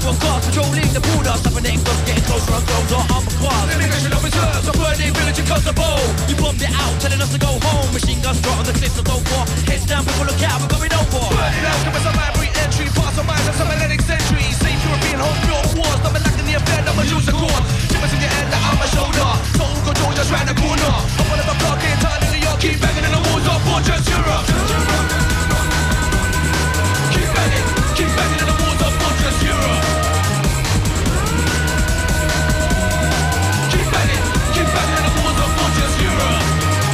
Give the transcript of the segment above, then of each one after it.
on cars, patrolling the border. Cybernetic dogs getting closer and closer. Armored cars, immigration officers, a burning village in Kosovo. You bombed it out, telling us to go home. Machine guns drop on the cliffs of Dover. Heads down, people look out, we're going over. Burning out, give us a library entry. Pass on minds of cybernetic century. Safe European home built wars. Not lacking the affair, not much use of course. Shimmers in your head, like on my shoulder. Soul control just round the corner. I'm one of the block in time in New York. Keep banging in the walls of Fortress Europe. Keep banging in the walls of Fortress Europe. Keep banging in the walls of Fortress Europe.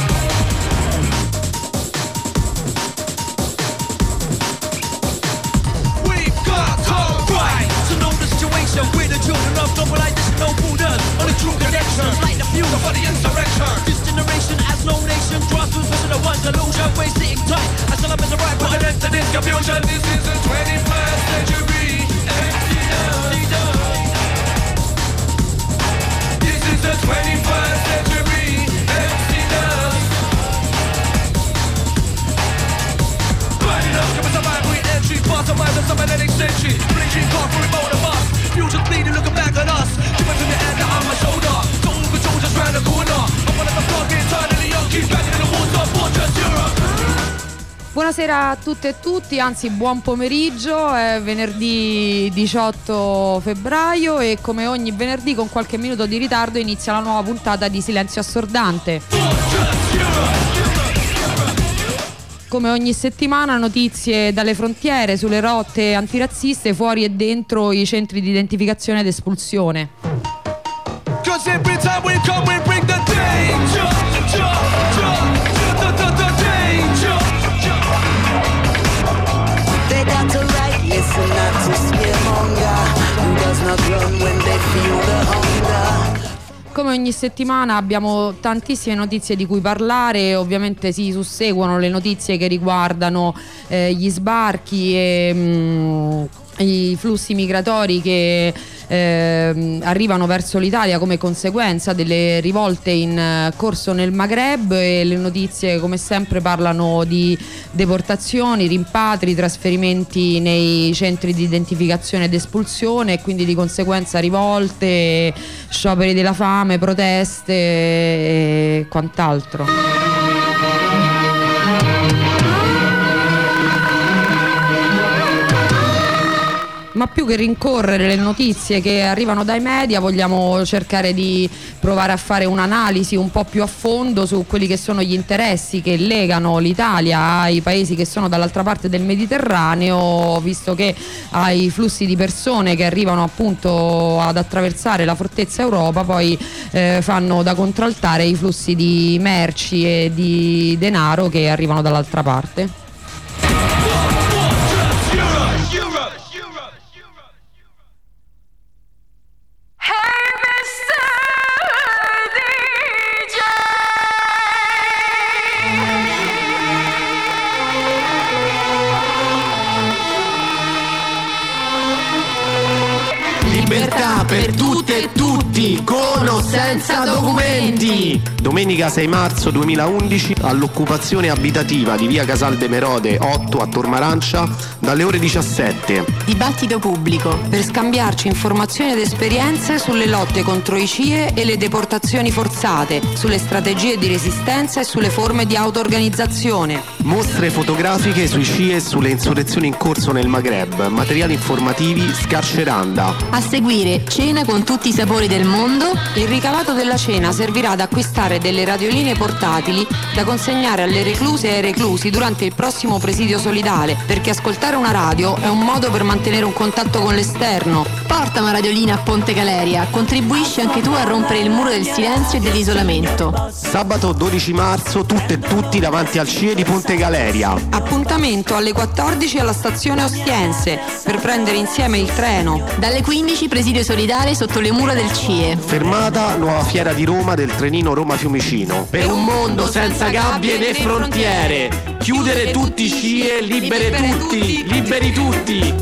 We've got home right, so know the situation. We're the children of globalization, no borders. Only true connection, like the fuel for the insurrection. This generation has no nation, grassroots vision of one delusion. We're sitting tight, I still have the right, but an end to this confusion. This is the 21st century. This is the 21st century. Burning up, give us a vibrant entry. Pass on minds of cybernetic century. Blinking car for remote of us. Future's bleeding, looking back at us. Shimmers in the air, now on my shoulder. Soul control just round the corner. I'm one of the block in time in New York. Keep banging in the walls of Fortress Europe. Buonasera a tutte e tutti, anzi buon pomeriggio, è venerdì 18 febbraio e come ogni venerdì con qualche minuto di ritardo inizia la nuova puntata di Silenzio Assordante. Come ogni settimana notizie dalle frontiere sulle rotte antirazziste fuori e dentro i centri di identificazione ed espulsione. Come ogni settimana abbiamo tantissime notizie di cui parlare, ovviamente si susseguono le notizie che riguardano gli sbarchi e i flussi migratori che arrivano verso l'Italia come conseguenza delle rivolte in corso nel Maghreb, e le notizie come sempre parlano di deportazioni, rimpatri, trasferimenti nei centri di identificazione ed espulsione e quindi di conseguenza rivolte, scioperi della fame, proteste e quant'altro. Ma più che rincorrere le notizie che arrivano dai media, vogliamo cercare di provare a fare un'analisi un po' più a fondo su quelli che sono gli interessi che legano l'Italia ai paesi che sono dall'altra parte del Mediterraneo, visto che ai flussi di persone che arrivano appunto ad attraversare la fortezza Europa poi fanno da contraltare i flussi di merci e di denaro che arrivano dall'altra parte. Per tutte e tutti, con o senza documenti. Domenica 6 marzo 2011, all'occupazione abitativa di via Casal de Merode 8 a Tormarancia, dalle ore 17. Dibattito pubblico per scambiarci informazioni ed esperienze sulle lotte contro i CIE e le deportazioni forzate, sulle strategie di resistenza e sulle forme di auto-organizzazione. Mostre fotografiche sui CIE e sulle insurrezioni in corso nel Maghreb, materiali informativi, scarceranda. A seguire, cena con tutti i sapori del mondo. Il ricavato della cena servirà ad acquistare delle radioline portatili da consegnare alle recluse e ai reclusi durante il prossimo presidio solidale, perché ascoltare una radio è un modo per mantenere un contatto con l'esterno. Porta una radiolina a Ponte Galeria, contribuisci anche tu a rompere il muro del silenzio e dell'isolamento. Sabato 12 marzo, tutte e tutti davanti al CIE di Ponte Galeria. Appuntamento alle 14 alla stazione Ostiense per prendere insieme il treno. Dalle 15 presidio solidale sotto le mura del CIE. Fermata Nuova Fiera di Roma del trenino Roma-Fiumicino. Per un mondo senza gabbie né frontiere. Chiudere tutti i CIE, liberi tutti, liberi tutti.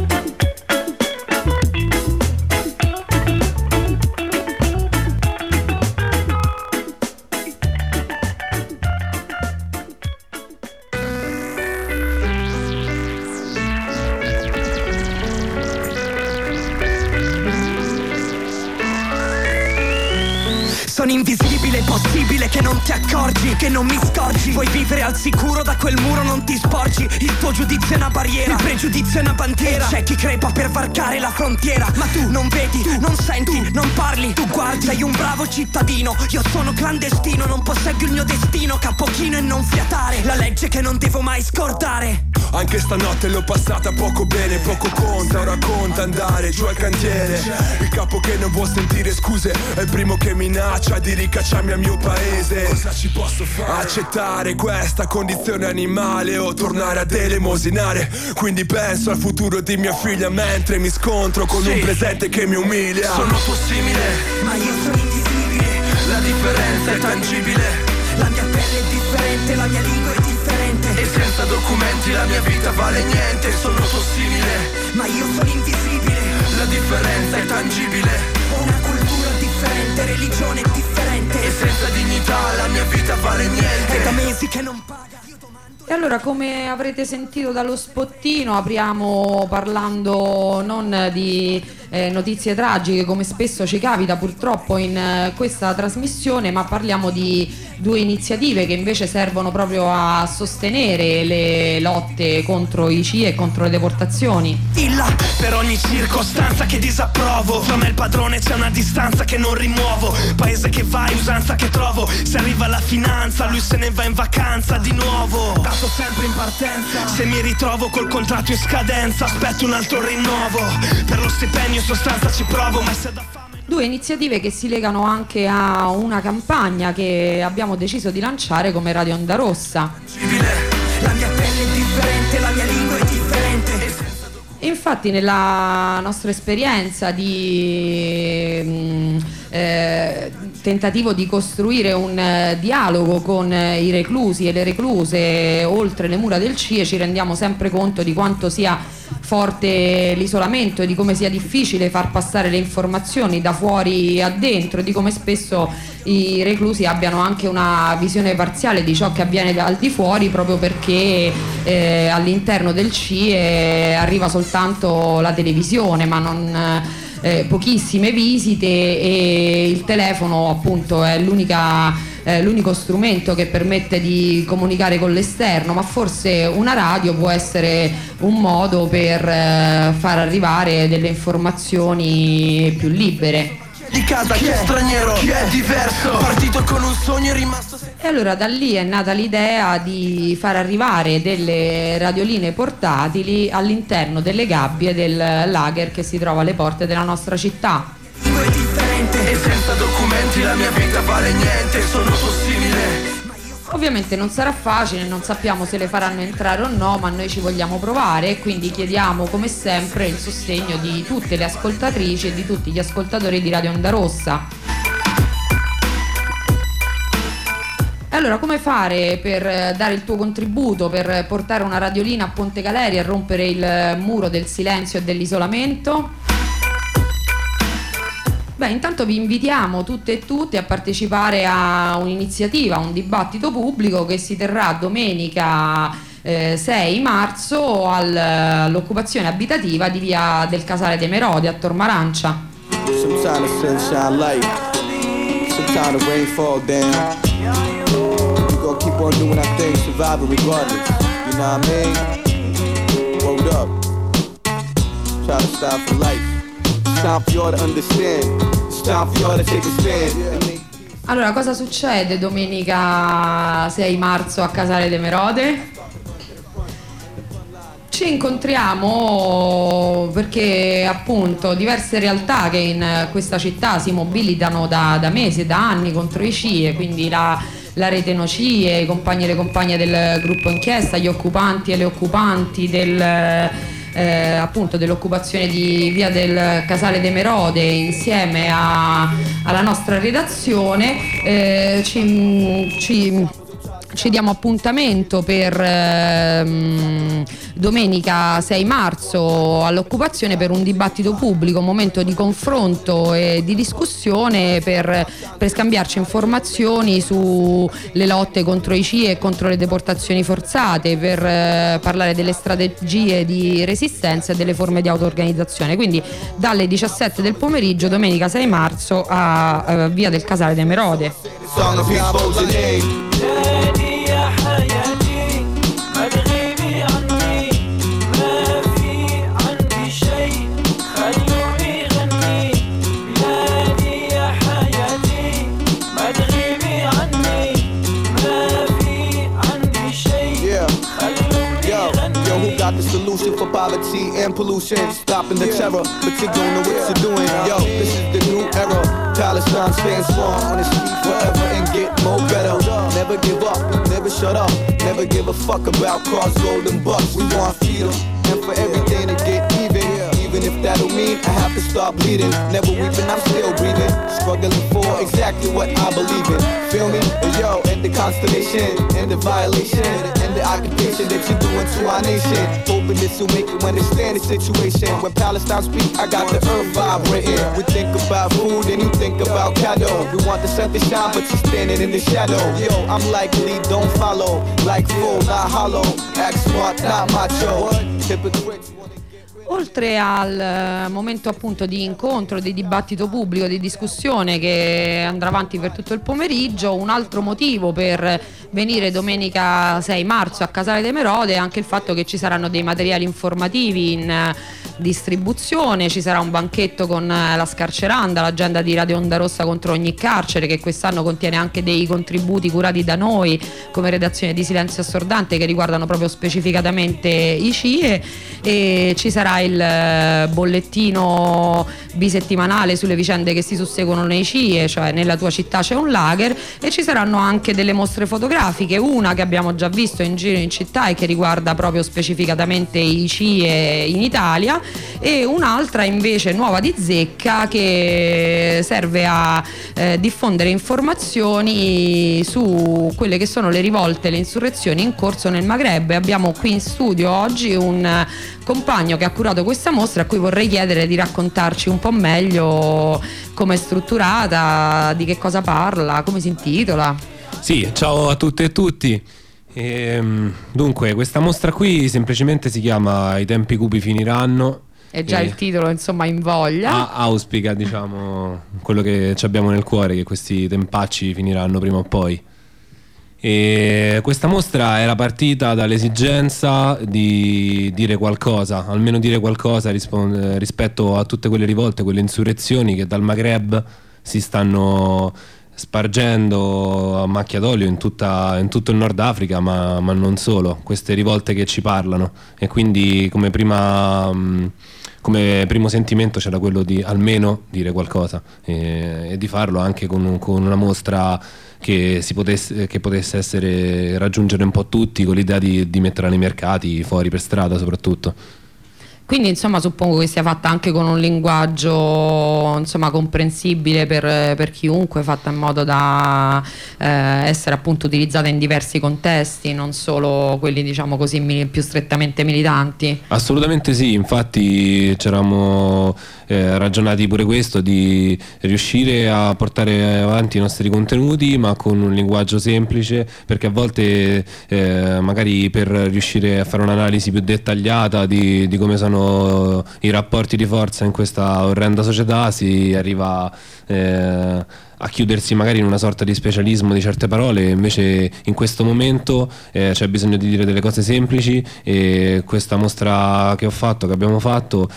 sono invisibile, è possibile che non ti accorgi, che non mi scorgi. Vuoi vivere al sicuro, da quel muro non ti sporgi. Il tuo giudizio è una barriera, il pregiudizio è una bandiera. C'è chi crepa per varcare la frontiera, ma tu non vedi, non senti, non parli. Tu guardi, sei un bravo cittadino, io sono clandestino. Non posseggo il mio destino, capochino e non fiatare. La legge che non devo mai scordare. Anche stanotte l'ho passata poco bene, poco conta, ora conta andare giù al cantiere. Il capo che non vuol sentire scuse è il primo che minaccia di ricacciarmi al mio paese. Cosa ci posso fare? Accettare questa condizione animale o tornare ad elemosinare. Quindi penso al futuro di mia figlia mentre mi scontro con un presente che mi umilia. Sono tuo simile, ma io sono invisibile. La differenza è tangibile. La mia pelle è differente, la mia lingua è differente. E senza documenti la mia vita vale niente. Sono tuo simile, ma io sono invisibile. La differenza è tangibile. Ho una cultura differente, religione differente. E senza dignità la mia vita vale niente. È da mesi che non paga. E allora, come avrete sentito dallo spottino, apriamo parlando non di notizie tragiche, come spesso ci capita purtroppo in questa trasmissione, ma parliamo di due iniziative che invece servono proprio a sostenere le lotte contro i CIE e contro le deportazioni. Illa per ogni circostanza che disapprovo. Fra me e il padrone c'è una distanza che non rimuovo. Paese che vai, usanza che trovo. Se arriva la finanza, lui se ne va in vacanza di nuovo. Tanto sempre in partenza. Se mi ritrovo col contratto in scadenza, aspetto un altro rinnovo. Per lo stipendio in sostanza ci provo, ma se da fame. Due iniziative che si legano anche a una campagna che abbiamo deciso di lanciare come Radio Onda Rossa. La mia pelle è differente, la mia lingua è differente. Infatti nella nostra esperienza di tentativo di costruire un dialogo con i reclusi e le recluse oltre le mura del CIE, ci rendiamo sempre conto di quanto sia forte l'isolamento e di come sia difficile far passare le informazioni da fuori a dentro, e di come spesso i reclusi abbiano anche una visione parziale di ciò che avviene al di fuori, proprio perché all'interno del CIE arriva soltanto la televisione, ma non pochissime visite, e il telefono appunto è l'unico strumento che permette di comunicare con l'esterno, ma forse una radio può essere un modo per far arrivare delle informazioni più libere. Di casa chi è straniero, chi è diverso, partito con un sogno e rimasto. E allora da lì è nata l'idea di far arrivare delle radioline portatili all'interno delle gabbie del lager che si trova alle porte della nostra città. È differente. E senza documenti la mia vita vale niente. Sono tuo simile. Ovviamente non sarà facile, non sappiamo se le faranno entrare o no, ma noi ci vogliamo provare, e quindi chiediamo come sempre il sostegno di tutte le ascoltatrici e di tutti gli ascoltatori di Radio Onda Rossa. Allora, come fare per dare il tuo contributo, per portare una radiolina a Ponte Galeria e rompere il muro del silenzio e dell'isolamento? Beh, intanto vi invitiamo tutte e tutti a partecipare a un'iniziativa, un dibattito pubblico che si terrà domenica 6 marzo all'occupazione abitativa di via del Casale dei Merodi a Tormarancia. Sometimes the sunshine light, sometimes the rain fall down. We gonna keep on doing our thing, surviving regardless. You know what I mean? Hold up, try to stop for life. It's time for y'all to understand. It's time for y'all to take a stand. Allora, cosa succede domenica 6 marzo a Casale dei Merode? Ci incontriamo perché appunto diverse realtà che in questa città si mobilitano da mesi e da anni contro i CIE, quindi la rete No CIE, i compagni e le compagne del gruppo inchiesta, gli occupanti e le occupanti appunto dell'occupazione di via del Casale dei Merode, insieme alla nostra redazione ci ci diamo appuntamento per domenica 6 marzo all'Occupazione per un dibattito pubblico, un momento di confronto e di discussione per scambiarci informazioni sulle lotte contro i CIE e contro le deportazioni forzate, per parlare delle strategie di resistenza e delle forme di auto-organizzazione. Quindi dalle 17 del pomeriggio domenica 6 marzo a Via del Casale de Merode. Got the solution for poverty and pollution, stopping the terror, but you don't know what you're doing. Yo, this is the new era. Palestine stands strong on its feet forever and get more better. Never give up, never shut up, never give a fuck about cars, gold and bucks. We want freedom and for everything to get even. Even if that'll mean I have to start bleeding. Never weeping, I'm still breathing. Struggling for exactly what I believe in. Feel me? Yo, and the constellation, and the violation, and the occupation that you're doing to our nation. Hoping this will make you understand the situation. When Palestine speak, I got the earth vibrating. We think about food and you think about cattle. We want the sun to shine, but you're standing in the shadow. Yo, I'm like lead, don't follow. Like full, not hollow. Act smart, not macho. Hypocrites. Oltre al momento appunto di incontro, di dibattito pubblico, di discussione che andrà avanti per tutto il pomeriggio, un altro motivo per venire domenica 6 marzo a Casale de Merode è anche il fatto che ci saranno dei materiali informativi in distribuzione, ci sarà un banchetto con la Scarceranda, l'agenda di Radio Onda Rossa contro ogni carcere, che quest'anno contiene anche dei contributi curati da noi come redazione di Silenzio Assordante che riguardano proprio specificatamente i CIE, e ci sarà il bollettino bisettimanale sulle vicende che si susseguono nei CIE, cioè nella tua città c'è un lager, e ci saranno anche delle mostre fotografiche, una che abbiamo già visto in giro in città e che riguarda proprio specificatamente i CIE in Italia, e un'altra invece nuova di zecca che serve a diffondere informazioni su quelle che sono le rivolte, le insurrezioni in corso nel Maghreb. Abbiamo qui in studio oggi un compagno che ha curato questa mostra, a cui vorrei chiedere di raccontarci un po' meglio come è strutturata, di che cosa parla, come si intitola. Sì, ciao a tutte e tutti. Dunque, questa mostra qui semplicemente si chiama I tempi cupi finiranno. È già il titolo, insomma, in voglia. Auspica, diciamo, quello che ci abbiamo nel cuore, che questi tempacci finiranno prima o poi. E questa mostra era partita dall'esigenza di dire qualcosa, almeno dire qualcosa rispetto a tutte quelle rivolte, quelle insurrezioni che dal Maghreb si stanno spargendo a macchia d'olio in tutto il Nord Africa, ma non solo. Queste rivolte che ci parlano, e quindi come primo sentimento c'era quello di almeno dire qualcosa, e di farlo anche con una mostra che potesse essere raggiungere un po' tutti, con l'idea di metterla nei mercati, fuori per strada soprattutto. Quindi insomma suppongo che sia fatta anche con un linguaggio insomma comprensibile per chiunque, fatta in modo da essere appunto utilizzata in diversi contesti, non solo quelli diciamo così più strettamente militanti. Assolutamente sì, infatti c'eravamo ragionati pure questo, di riuscire a portare avanti i nostri contenuti ma con un linguaggio semplice, perché a volte magari per riuscire a fare un'analisi più dettagliata di come sono i rapporti di forza in questa orrenda società si arriva a chiudersi magari in una sorta di specialismo di certe parole. Invece in questo momento c'è bisogno di dire delle cose semplici, e questa mostra che abbiamo fatto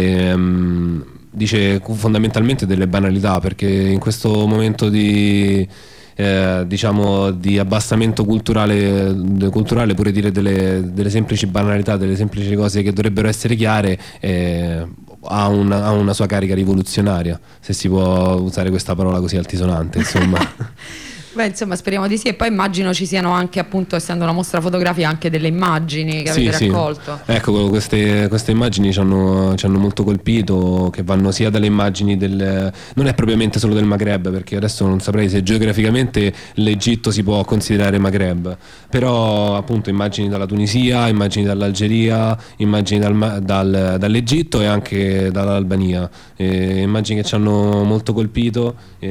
dice fondamentalmente delle banalità, perché in questo momento di abbassamento culturale, pure dire delle semplici banalità, delle semplici cose che dovrebbero essere chiare, ha una sua carica rivoluzionaria, se si può usare questa parola così altisonante, insomma. Beh, insomma, speriamo di sì. E poi immagino ci siano anche, appunto, essendo una mostra fotografica, anche delle immagini che avete raccolto. Ecco, queste immagini ci hanno molto colpito, che vanno sia dalle immagini non è propriamente solo del Maghreb, perché adesso non saprei se geograficamente l'Egitto si può considerare Maghreb, però appunto immagini dalla Tunisia, immagini dall'Algeria, immagini dall'Egitto e anche dall'Albania, immagini che ci hanno molto colpito,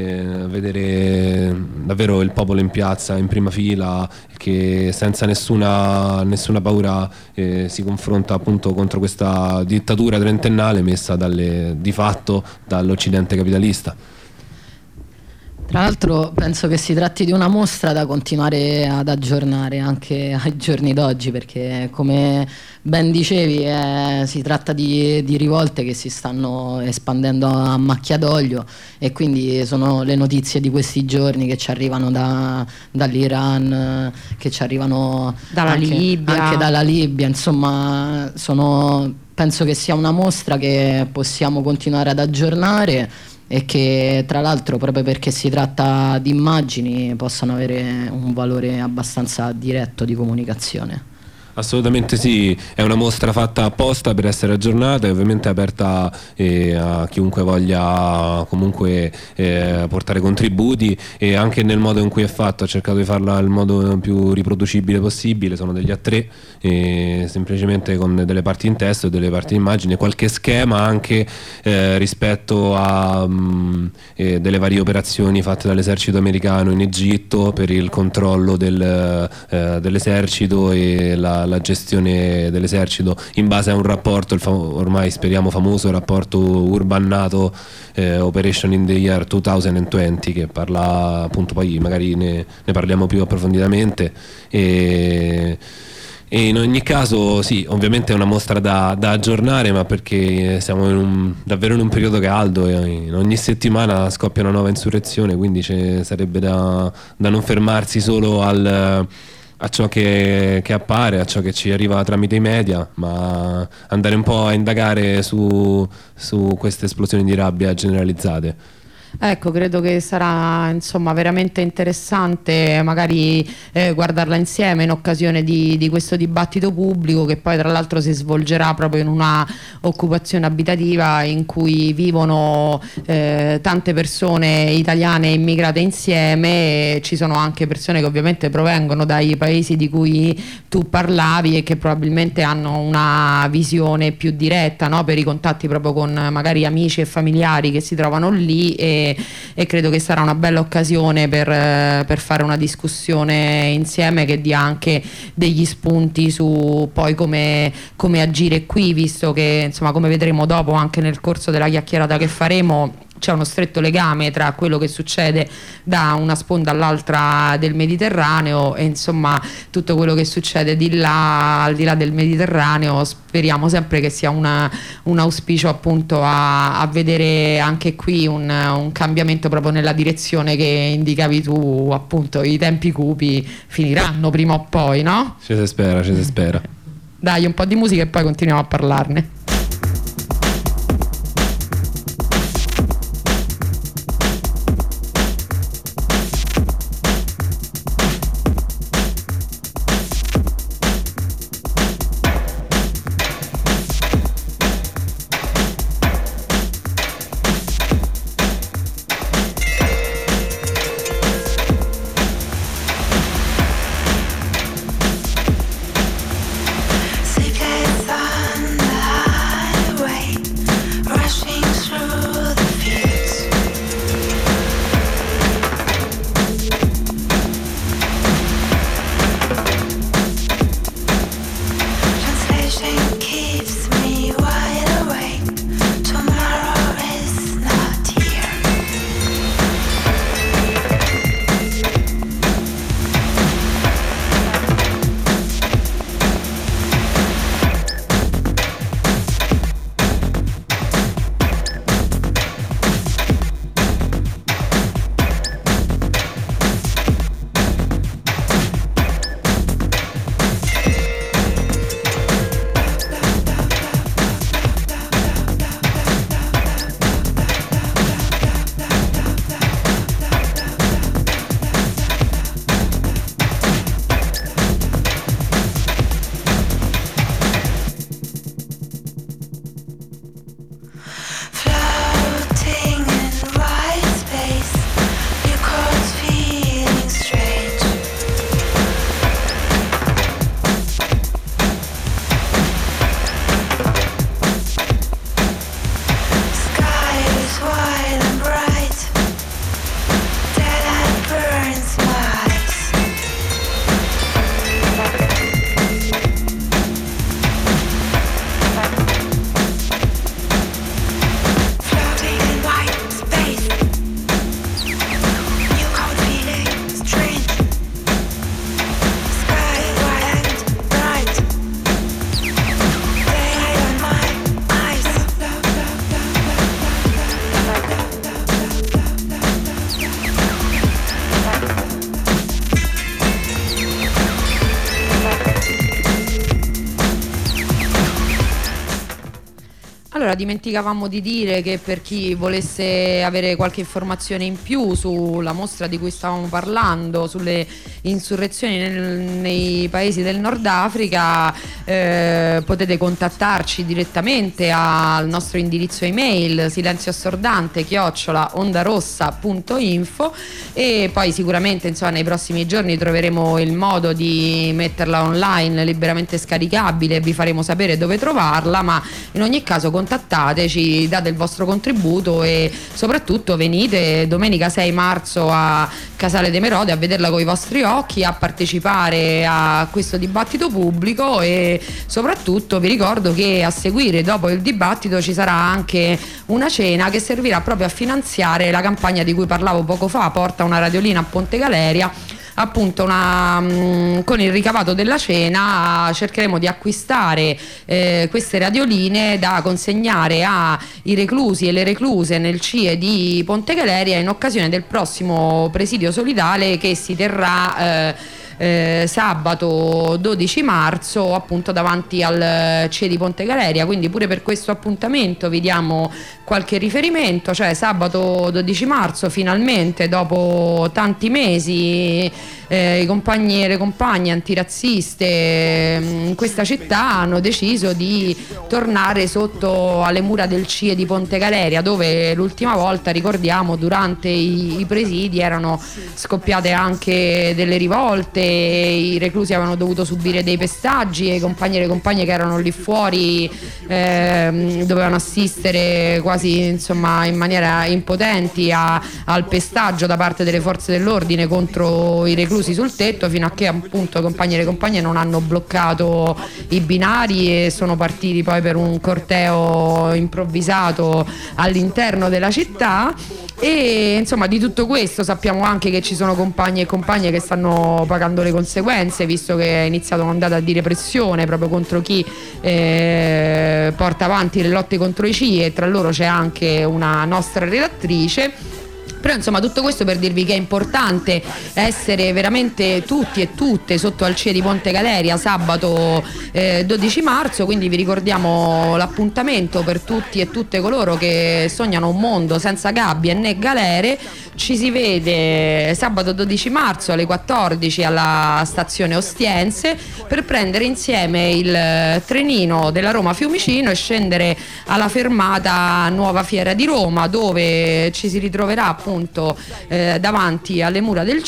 vedere davvero il popolo in piazza in prima fila che senza nessuna paura si confronta appunto contro questa dittatura trentennale messa di fatto dall'Occidente capitalista. Tra l'altro penso che si tratti di una mostra da continuare ad aggiornare anche ai giorni d'oggi, perché come ben dicevi si tratta di rivolte che si stanno espandendo a macchia d'olio, e quindi sono le notizie di questi giorni che ci arrivano dall'Iran, che ci arrivano anche dalla Libia, insomma penso che sia una mostra che possiamo continuare ad aggiornare e che tra l'altro, proprio perché si tratta di immagini, possano avere un valore abbastanza diretto di comunicazione. Assolutamente sì, è una mostra fatta apposta per essere aggiornata e ovviamente aperta a chiunque voglia comunque portare contributi, e anche nel modo in cui è fatto ha cercato di farla nel modo più riproducibile possibile. Sono degli A3 semplicemente con delle parti in testo e delle parti in immagine, qualche schema anche rispetto a delle varie operazioni fatte dall'esercito americano in Egitto per il controllo dell'esercito e la gestione dell'esercito in base a un rapporto, ormai speriamo famoso rapporto Urban-NATO Operation in the Year 2020, che parla appunto, poi magari ne parliamo più approfonditamente, e in ogni caso sì, ovviamente è una mostra da aggiornare, ma perché siamo davvero in un periodo caldo e in ogni settimana scoppia una nuova insurrezione, quindi sarebbe da non fermarsi solo a ciò che appare, a ciò che ci arriva tramite i media, ma andare un po' a indagare su queste esplosioni di rabbia generalizzate. Ecco, credo che sarà insomma veramente interessante magari guardarla insieme in occasione di questo dibattito pubblico, che poi tra l'altro si svolgerà proprio in una occupazione abitativa in cui vivono tante persone italiane immigrate insieme, e ci sono anche persone che ovviamente provengono dai paesi di cui tu parlavi e che probabilmente hanno una visione più diretta, no? Per i contatti proprio con magari amici e familiari che si trovano lì, e credo che sarà una bella occasione per fare una discussione insieme che dia anche degli spunti su poi come agire qui, visto che insomma, come vedremo dopo anche nel corso della chiacchierata che faremo, c'è uno stretto legame tra quello che succede da una sponda all'altra del Mediterraneo e insomma tutto quello che succede al di là del Mediterraneo. Speriamo sempre che sia un auspicio appunto a vedere anche qui un cambiamento proprio nella direzione che indicavi tu, appunto i tempi cupi finiranno prima o poi, no? Ci si spera. Dai, un po' di musica e poi continuiamo a parlarne. Sleepless on the Allora, dimenticavamo di dire che per chi volesse avere qualche informazione in più sulla mostra di cui stavamo parlando, sulle insurrezioni nei paesi del Nord Africa, potete contattarci direttamente al nostro indirizzo email silenzioassordante@ondarossa.info, e poi sicuramente nei prossimi giorni troveremo il modo di metterla online liberamente scaricabile e vi faremo sapere dove trovarla, ma in ogni caso contattateci, date il vostro contributo e soprattutto venite domenica 6 marzo a Casale de' Merode a vederla con i vostri occhi, a partecipare a questo dibattito pubblico. E soprattutto vi ricordo che a seguire dopo il dibattito ci sarà anche una cena che servirà proprio a finanziare la campagna di cui parlavo poco fa, Porta una radiolina a Ponte Galeria. Appunto con il ricavato della cena cercheremo di acquistare queste radioline da consegnare ai reclusi e le recluse nel CIE di Ponte Galeria in occasione del prossimo presidio solidale che si terrà sabato 12 marzo appunto davanti al CIE di Ponte Galeria. Quindi pure per questo appuntamento vi diamo qualche riferimento, cioè sabato 12 marzo finalmente dopo tanti mesi i compagni e le compagne antirazziste in questa città hanno deciso di tornare sotto alle mura del CIE di Ponte Galeria, dove l'ultima volta, ricordiamo, durante i presidi erano scoppiate anche delle rivolte, i reclusi avevano dovuto subire dei pestaggi e i compagni e le compagne che erano lì fuori dovevano assistere quasi in maniera impotenti al pestaggio da parte delle forze dell'ordine contro i reclusi sul tetto, fino a che appunto i compagni e le compagne non hanno bloccato i binari e sono partiti poi per un corteo improvvisato all'interno della città. E di tutto questo sappiamo anche che ci sono compagni e compagne che stanno pagando le conseguenze, visto che è iniziata un'ondata di repressione proprio contro chi porta avanti le lotte contro i CIE, e tra loro c'è anche una nostra redattrice. Però tutto questo per dirvi che è importante essere veramente tutti e tutte sotto al CIE di Ponte Galeria sabato 12 marzo, quindi vi ricordiamo l'appuntamento per tutti e tutte coloro che sognano un mondo senza gabbie né galere. Ci si vede sabato 12 marzo alle 14 alla stazione Ostiense per prendere insieme il trenino della Roma Fiumicino e scendere alla fermata Nuova Fiera di Roma, dove ci si ritroverà appunto davanti alle mura del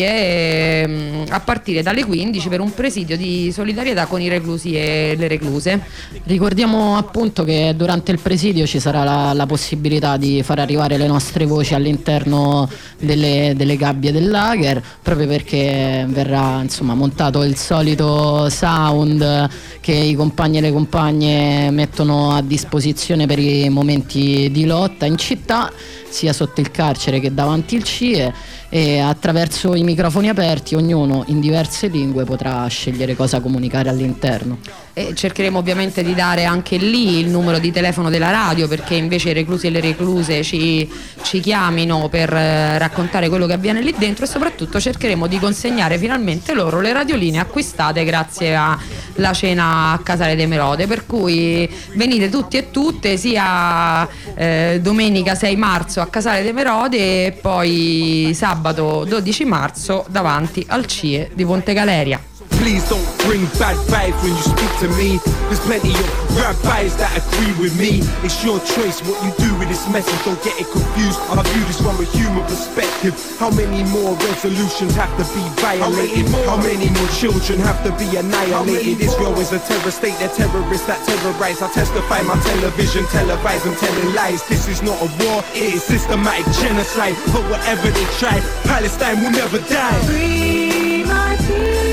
CIE a partire dalle 15 per un presidio di solidarietà con i reclusi e le recluse. Ricordiamo appunto che durante il presidio ci sarà la possibilità di far arrivare le nostre voci all'interno delle gabbie del lager, proprio perché verrà montato il solito sound che i compagni e le compagne mettono a disposizione per i momenti di lotta in città, sia sotto il carcere che davanti al CIE, e attraverso i microfoni aperti ognuno in diverse lingue potrà scegliere cosa comunicare all'interno. E cercheremo ovviamente di dare anche lì il numero di telefono della radio, perché invece i reclusi e le recluse ci chiamino per raccontare quello che avviene lì dentro, e soprattutto cercheremo di consegnare finalmente loro le radioline acquistate grazie alla cena a Casale de' Merode. Per cui venite tutti e tutte, sia domenica 6 marzo a Casale de' Merode e poi sabato 12 marzo davanti al CIE di Ponte Galeria. Please don't bring bad vibes when you speak to me. There's plenty of rabbis that agree with me. It's your choice what you do with this message, don't get it confused. I view this from a human perspective. How many more resolutions have to be violated? How many more children have to be annihilated? Israel is a terror state, they're terrorists that terrorize. I testify my television, televise and telling lies. This is not a war, it is systematic genocide. But whatever they try, Palestine will never die. Free my people.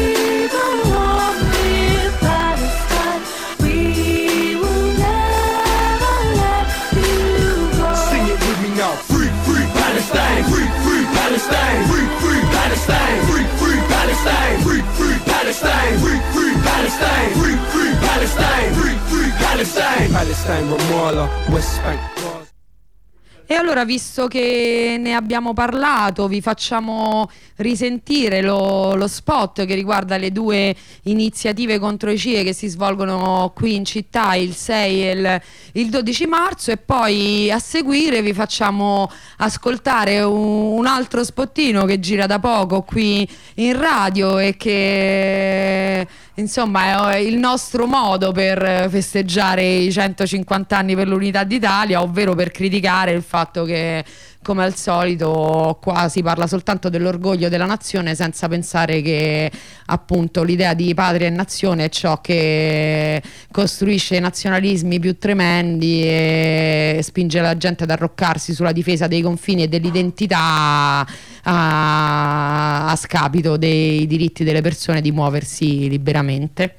Palestine, free, free Palestine, free, free Palestine, free, free Palestine, free, free Palestine, free, free Palestine, free, free Palestine, free, free Palestine, Palestine, Ramallah, West Bank. E allora, visto che ne abbiamo parlato, vi facciamo risentire lo spot che riguarda le due iniziative contro i CIE che si svolgono qui in città il 6 e il 12 marzo, e poi a seguire vi facciamo ascoltare un altro spottino che gira da poco qui in radio e che insomma è il nostro modo per festeggiare i 150 anni per l'Unità d'Italia, ovvero per criticare il fatto che, come al solito, qua si parla soltanto dell'orgoglio della nazione senza pensare che appunto l'idea di patria e nazione è ciò che costruisce i nazionalismi più tremendi e spinge la gente ad arroccarsi sulla difesa dei confini e dell'identità a scapito dei diritti delle persone di muoversi liberamente.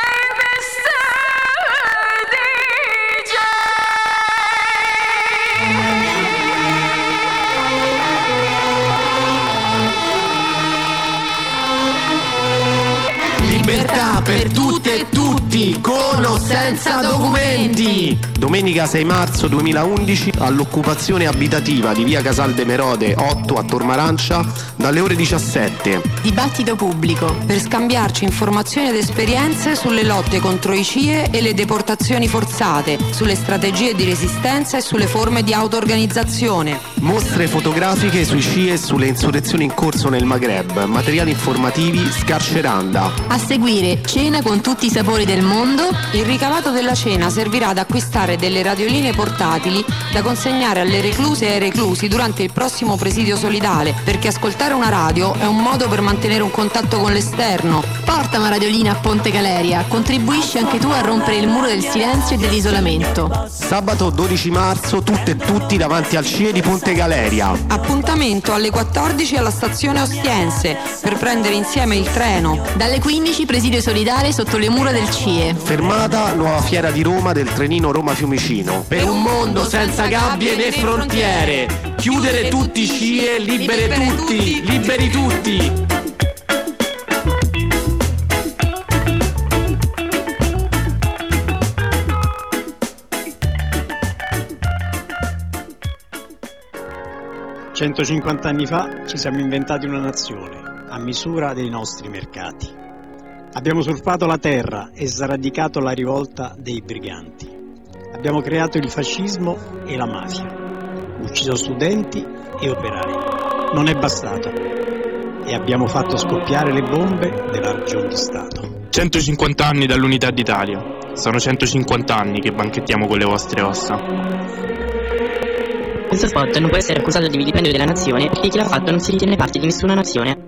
Libertà per tutte e tutti, con o senza documenti. Domenica 6 marzo 2011 all'occupazione abitativa di via Casal de Merode 8 a Tormarancia dalle ore 17. Dibattito pubblico Per scambiarci informazioni ed esperienze sulle lotte contro i CIE e le deportazioni forzate, sulle strategie di resistenza e sulle forme di auto-organizzazione. Mostre fotografiche sui CIE e sulle insurrezioni in corso nel Maghreb. Materiali informativi Scarceranda. A seguire cena con tutti i sapori del mondo. Il ricavato della cena servirà ad acquistare delle radioline portatili da consegnare alle recluse e ai reclusi durante il prossimo presidio solidale, perché ascoltare una radio è un modo per mantenere un contatto con l'esterno. Porta una radiolina a Ponte Galeria, contribuisci anche tu a rompere il muro del silenzio e dell'isolamento. Sabato 12 marzo tutte e tutti davanti al CIE di Ponte Galeria. Appuntamento alle 14 alla stazione Ostiense per prendere insieme il treno. Dalle 15 presidio solidale sotto le mura del CIE. Fermata Nuova Fiera di Roma del trenino Roma-Fiumicino. Per un mondo senza gabbie né frontiere. Chiudere tutti i CIE, libere tutti, liberi tutti. Anni fa ci siamo inventati una nazione a misura dei nostri mercati. Abbiamo surfato la terra e sradicato la rivolta dei briganti. Abbiamo creato il fascismo e la mafia, ucciso studenti e operai. Non è bastato e abbiamo fatto scoppiare le bombe della ragion di Stato. 150 anni dall'Unità d'Italia. Sono 150 anni che banchettiamo con le vostre ossa. Questo spot non può essere accusato di vilipendio della nazione perché chi l'ha fatto non si ritiene parte di nessuna nazione.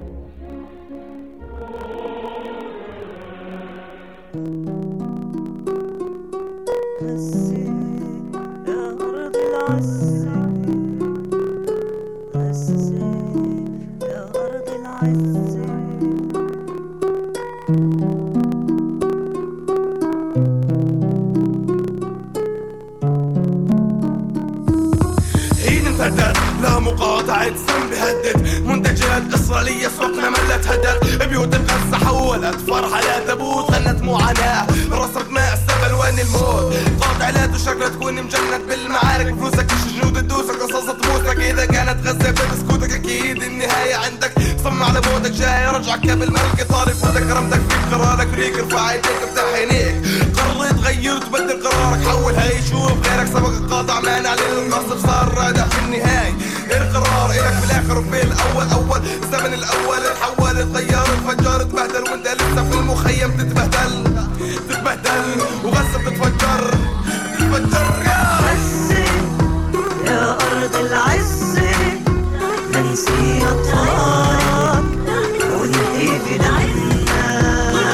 لا مقاطعة سم بهدد منتجات إسرائيلية سوقنا ملت هدر بيوت القدس حولت فرحة لا تبوت غنت معاناة رصد ماء السبل وين الموت قاطع لا تشكل تكون مجند بالمعارك فلوسك مش جنود تدوسك قصصة موسك إذا كانت غزة بسكوتك أكيد النهاية عندك صم على موتك جاي رجعك قبل ملك طالب فوتك كرمتك في قرارك ريك ارفع يديك افتح عينيك قررت غير تبدل قرارك حول هاي شوف غيرك سبق قاطع مانع للنصر صار رادع في النهاية القرار إلك في الآخر وفي الأول أول الزمن الأول اتحول اتغير اتفجر اتبهدل وانت لسه في المخيم تتبهدل وغزة بتتفجر يا عزي يا أرض العزة ننسي أطفالك ونبقي في دعنا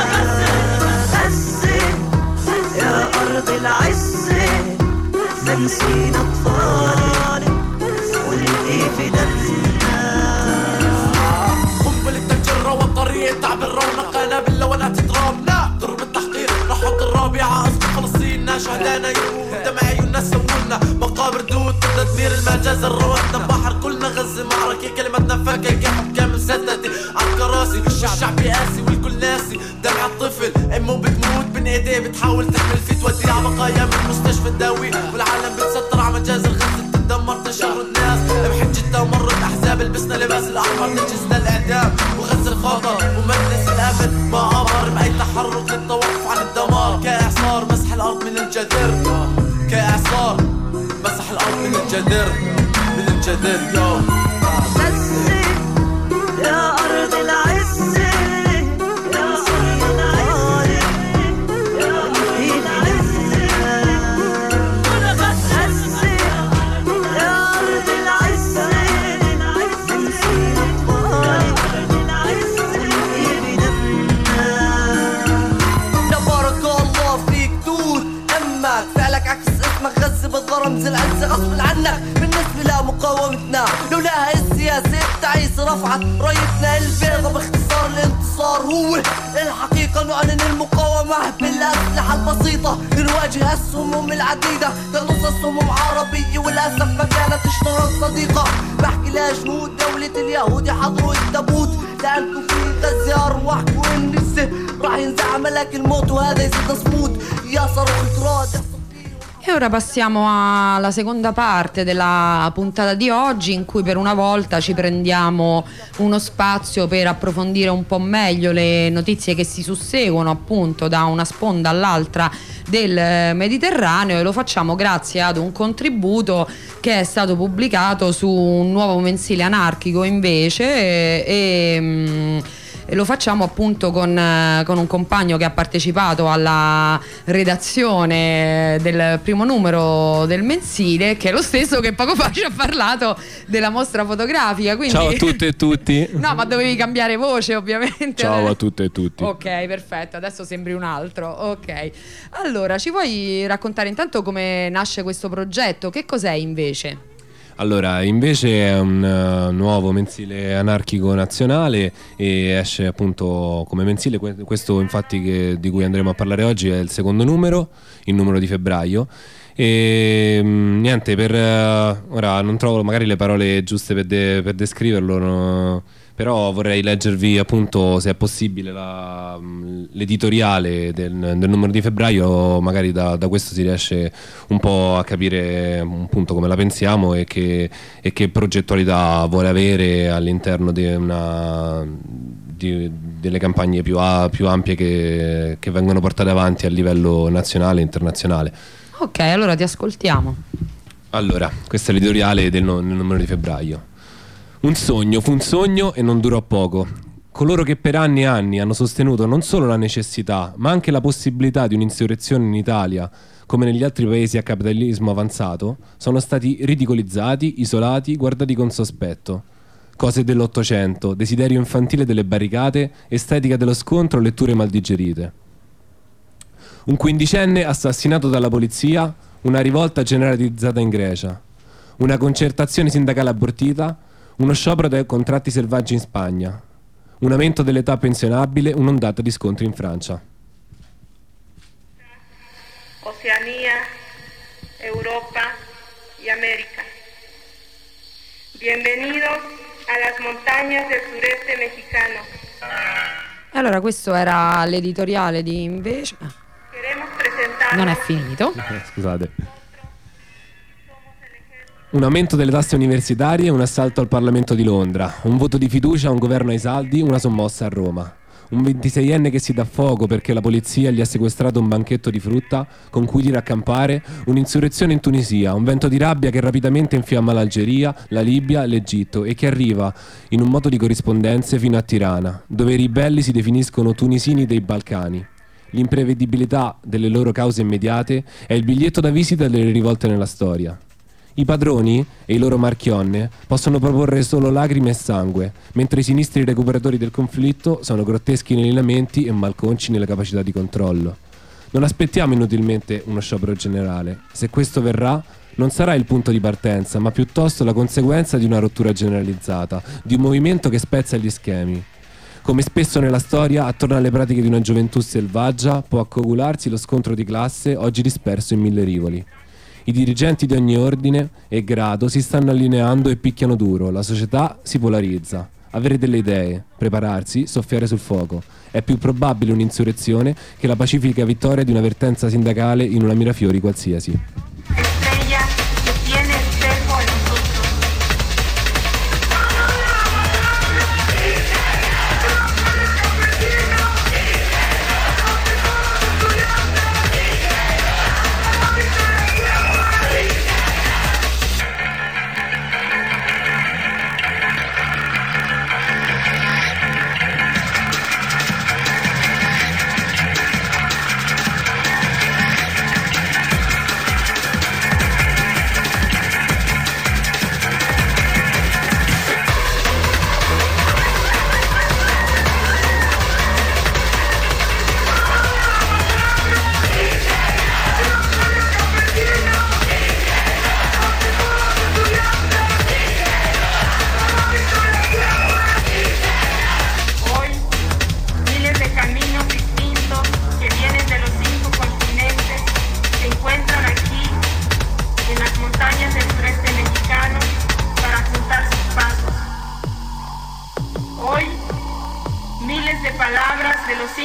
عزي يا أرض العزة ننسي أطفالك ونبقي في دمنا قنبلة الجرة والطريق تعب الرونق قنابل ولا تتراب لا ضرب التحقير رح حط الرابعة أصل فلسطين شهدانا يموت دم عيوننا سوولنا مقابر دود تدمير المجازر رواتنا بحر كلنا غزة معركة كلمتنا فكاكة حكام مسددة عالكراسي الشعب قاسي والكل ناسي دمع الطفل امه بتموت بين ايديه بتحاول تحمل فيه توديه عبقايا من مستشفى الداوي والعالم بتستر على مجازر غزة تدمر دمر تشرد ناس بحجتها ومرت احزاب لبسنا لباس الاحمر نجزنا الاعدام وغز الخطر ومجلس الامن ما امر باي تحرك للتوقف عن الدمار كاعصار مسح الارض من الجدر كاعصار مسح الارض من الجدر من الجدر يو يا أرض العز يا أرض العز يا أرض العز أنا بس يا أرض العز تبارك الله فيك دود أمك فعلك عكس اسمك غز بالضرم زي العز غصب عنك بالنسبة لمقاومتنا لولاها السياسة بتعيس رفعت رايتنا البيضة باختصار الانتصار هو الحقيقة نعلن المقاومة بالأسلحة البسيطة نواجه السموم العديدة تغلص السموم عربية وللأسف ما كانت اشتهرت صديقة بحكي لجنود دولة اليهود يحضروا التابوت لأنكم في غزة أرواحكم والنساء راح ينزع ملك الموت وهذا يزيد صمود يا صاروخ راد. E ora passiamo alla seconda parte della puntata di oggi, in cui per una volta ci prendiamo uno spazio per approfondire un po' meglio le notizie che si susseguono appunto da una sponda all'altra del Mediterraneo, e lo facciamo grazie ad un contributo che è stato pubblicato su un nuovo mensile anarchico invece e lo facciamo appunto con un compagno che ha partecipato alla redazione del primo numero del mensile, che è lo stesso che poco fa ci ha parlato della mostra fotografica. Quindi... Ciao a tutte e tutti. No, ma dovevi cambiare voce ovviamente. Ciao a tutte e tutti. Ok, perfetto, adesso sembri un altro. Ok, allora ci vuoi raccontare intanto come nasce questo progetto? Che cos'è invece? Allora, invece è un nuovo mensile anarchico nazionale e esce appunto come mensile. Questo infatti di cui andremo a parlare oggi è il secondo numero, il numero di febbraio. E niente, ora non trovo magari le parole giuste per descriverlo, no? Però vorrei leggervi appunto, se è possibile, l'editoriale del numero di febbraio. Magari da questo si riesce un po' a capire appunto come la pensiamo e che progettualità vuole avere all'interno delle campagne più ampie che vengono portate avanti a livello nazionale e internazionale. Ok, allora ti ascoltiamo. Allora, questo è l'editoriale del numero di febbraio. Un sogno fu un sogno e non durò poco. Coloro che per anni e anni hanno sostenuto non solo la necessità, ma anche la possibilità di un'insurrezione in Italia, come negli altri paesi a capitalismo avanzato, sono stati ridicolizzati, isolati, guardati con sospetto. Cose dell'Ottocento, desiderio infantile delle barricate, estetica dello scontro, letture maldigerite. Un quindicenne assassinato dalla polizia, una rivolta generalizzata in Grecia, una concertazione sindacale abortita, uno sciopero dei contratti selvaggi in Spagna, un aumento dell'età pensionabile, un'ondata di scontri in Francia. Oceanía, Europa y América. Bienvenidos a las montañas del sureste mexicano. Allora, questo era l'editoriale di invece. Non è finito. Scusate. Un aumento delle tasse universitarie, un assalto al Parlamento di Londra, un voto di fiducia a un governo ai saldi, una sommossa a Roma. Un 26enne che si dà fuoco perché la polizia gli ha sequestrato un banchetto di frutta con cui dire a campare, un'insurrezione in Tunisia, un vento di rabbia che rapidamente infiamma l'Algeria, la Libia, l'Egitto e che arriva in un moto di corrispondenze fino a Tirana, dove i ribelli si definiscono tunisini dei Balcani. L'imprevedibilità delle loro cause immediate è il biglietto da visita delle rivolte nella storia. I padroni e i loro marchionne possono proporre solo lacrime e sangue, mentre i sinistri recuperatori del conflitto sono grotteschi nei lamenti e malconci nelle capacità di controllo. Non aspettiamo inutilmente uno sciopero generale. Se questo verrà, non sarà il punto di partenza, ma piuttosto la conseguenza di una rottura generalizzata, di un movimento che spezza gli schemi. Come spesso nella storia, attorno alle pratiche di una gioventù selvaggia, può accogularsi lo scontro di classe, oggi disperso in 1000 rivoli. I dirigenti di ogni ordine e grado si stanno allineando e picchiano duro, la società si polarizza. Avere delle idee, prepararsi, soffiare sul fuoco. È più probabile un'insurrezione che la pacifica vittoria di una vertenza sindacale in una Mirafiori qualsiasi. Estrella que tiene el cerco en los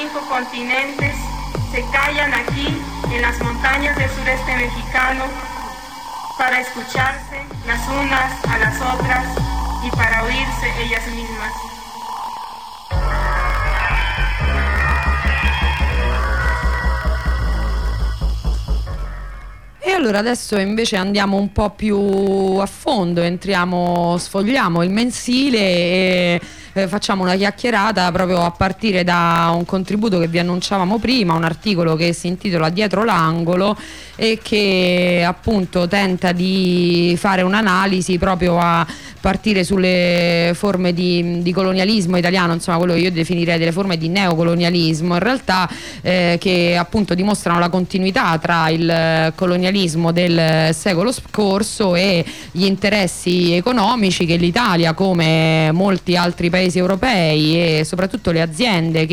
5 continentes se callan aquí en las montañas del sureste mexicano para escucharse las unas a las otras y para oírse ellas mismas. E allora adesso invece andiamo un po' più a fondo, sfogliamo il mensile e facciamo una chiacchierata proprio a partire da un contributo che vi annunciavamo prima, un articolo che si intitola Dietro l'angolo e che appunto tenta di fare un'analisi proprio a partire sulle forme di colonialismo italiano, insomma quello che io definirei delle forme di neocolonialismo in realtà, che appunto dimostrano la continuità tra il colonialismo del secolo scorso e gli interessi economici che l'Italia, come molti altri paesi europei e soprattutto le aziende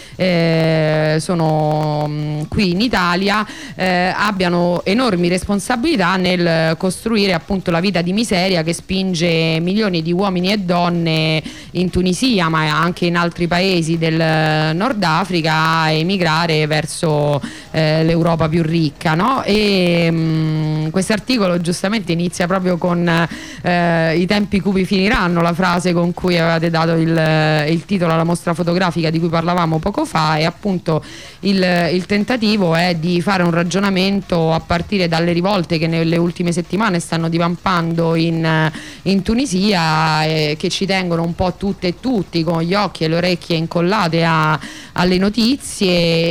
che sono qui in Italia abbiano enormi responsabilità nel costruire appunto la vita di miseria che spinge milioni di uomini e donne in Tunisia ma anche in altri paesi del Nord Africa a emigrare verso l'Europa più ricca, no? E questo articolo giustamente inizia proprio con i tempi cupi finiranno, la frase con cui avevate dato il titolo alla mostra fotografica di cui parlavamo poco fa, e appunto il tentativo è di fare un ragionamento a partire dalle rivolte che nelle ultime settimane stanno divampando in Tunisia, che ci tengono un po' tutte e tutti con gli occhi e le orecchie incollate alle notizie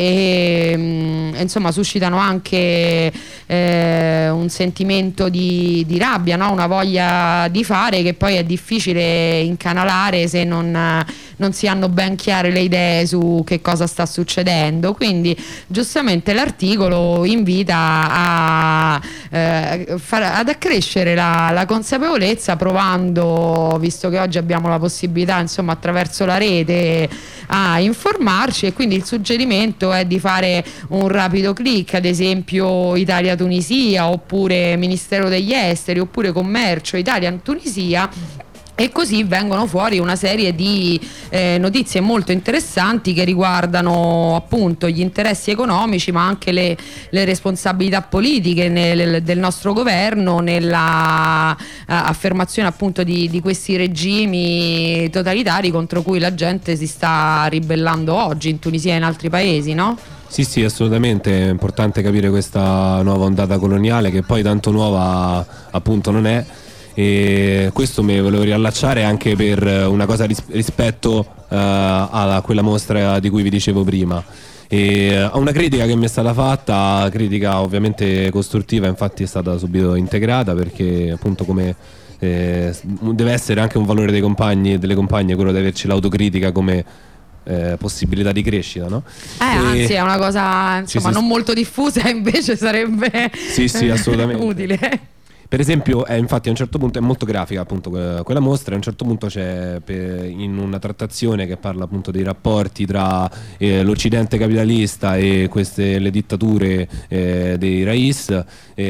e insomma suscitano anche un sentimento di rabbia, no? Una voglia di fare che poi è difficile incanalare se non si hanno ben chiare le idee su che cosa sta succedendo. Quindi giustamente l'articolo invita ad accrescere la consapevolezza, provando, visto che oggi abbiamo la possibilità insomma attraverso la rete a informarci, e quindi il suggerimento è di fare un rapido click, ad esempio Italia-Tunisia oppure Ministero degli Esteri oppure Commercio Italia-Tunisia, e così vengono fuori una serie di notizie molto interessanti che riguardano appunto gli interessi economici ma anche le responsabilità politiche del nostro governo nella affermazione appunto di questi regimi totalitari contro cui la gente si sta ribellando oggi in Tunisia e in altri paesi, no? Sì, assolutamente, è importante capire questa nuova ondata coloniale che poi tanto nuova appunto non è. E questo mi volevo riallacciare anche per una cosa rispetto a quella mostra di cui vi dicevo prima, e a una critica che mi è stata fatta, critica ovviamente costruttiva, infatti è stata subito integrata, perché appunto come deve essere anche un valore dei compagni e delle compagne quello di averci l'autocritica come possibilità di crescita, no? Anzi è una cosa insomma sì. non molto diffusa, invece sarebbe sì, assolutamente utile. Per esempio, infatti a un certo punto è molto grafica appunto quella mostra, a un certo punto c'è in una trattazione che parla appunto dei rapporti tra l'Occidente capitalista e le dittature dei Rais,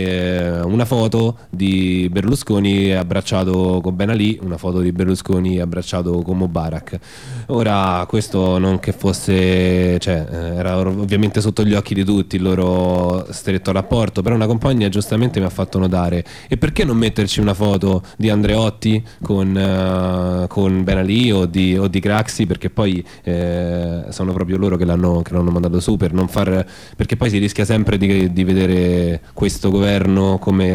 una foto di Berlusconi abbracciato con Ben Ali, una foto di Berlusconi abbracciato con Mubarak. Ora questo non che fosse, era ovviamente sotto gli occhi di tutti il loro stretto rapporto, però una compagna giustamente mi ha fatto notare: e perché non metterci una foto di Andreotti con Ben Ali o di Craxi, perché poi sono proprio loro che l'hanno mandato su, perché poi si rischia sempre di vedere questo governo come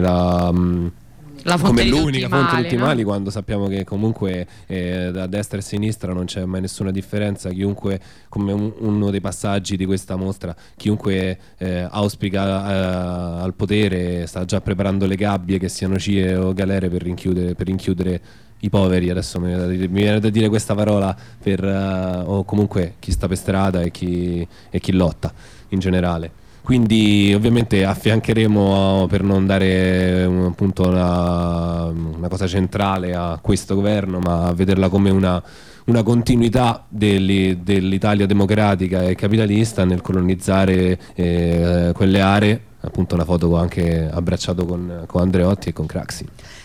come l'unica fonte di tutti i mali, no? Quando sappiamo che comunque da destra e sinistra non c'è mai nessuna differenza. Chiunque, come uno dei passaggi di questa mostra, chiunque auspica al potere sta già preparando le gabbie, che siano CIE o galere, per rinchiudere i poveri. Adesso mi viene da dire questa parola o comunque chi sta per strada e chi lotta in generale. Quindi ovviamente affiancheremo, per non dare appunto una cosa centrale a questo governo, ma a vederla come una continuità dell'Italia democratica e capitalista nel colonizzare quelle aree. Appunto una foto anche abbracciato con Andreotti e con Craxi.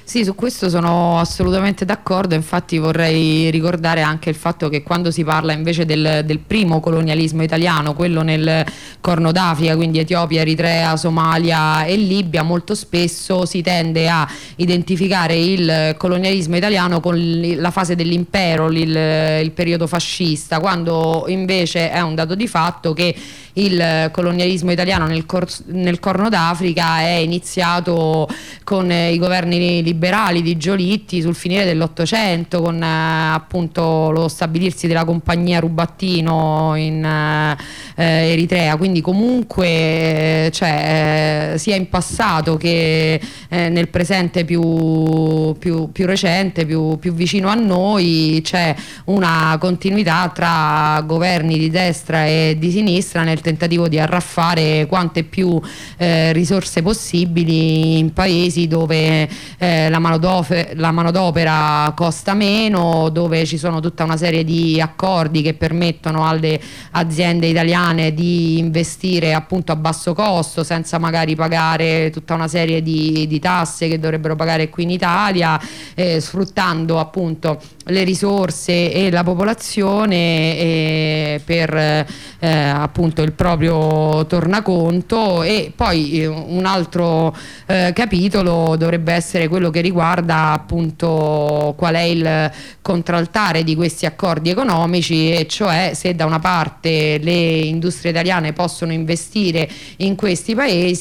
Sì, su questo sono assolutamente d'accordo, infatti vorrei ricordare anche il fatto che quando si parla invece del primo colonialismo italiano, quello nel Corno d'Africa, quindi Etiopia, Eritrea, Somalia e Libia, molto spesso si tende a identificare il colonialismo italiano con la fase dell'impero, il periodo fascista, quando invece è un dato di fatto che il colonialismo italiano nel Corno d'Africa è iniziato con i governi liberali di Giolitti sul finire dell'Ottocento, con appunto lo stabilirsi della compagnia Rubattino in Eritrea, quindi comunque sia in passato che nel presente più recente, più vicino a noi, c'è una continuità tra governi di destra e di sinistra nel tentativo di arraffare quante più risorse possibili in paesi dove la manodopera costa meno, dove ci sono tutta una serie di accordi che permettono alle aziende italiane di investire appunto a basso costo senza magari pagare tutta una serie di tasse che dovrebbero pagare qui in Italia, sfruttando appunto le risorse e la popolazione per appunto il proprio tornaconto. E poi un altro capitolo dovrebbe essere quello che riguarda appunto qual è il contraltare di questi accordi economici, e cioè se da una parte le industrie italiane possono investire in questi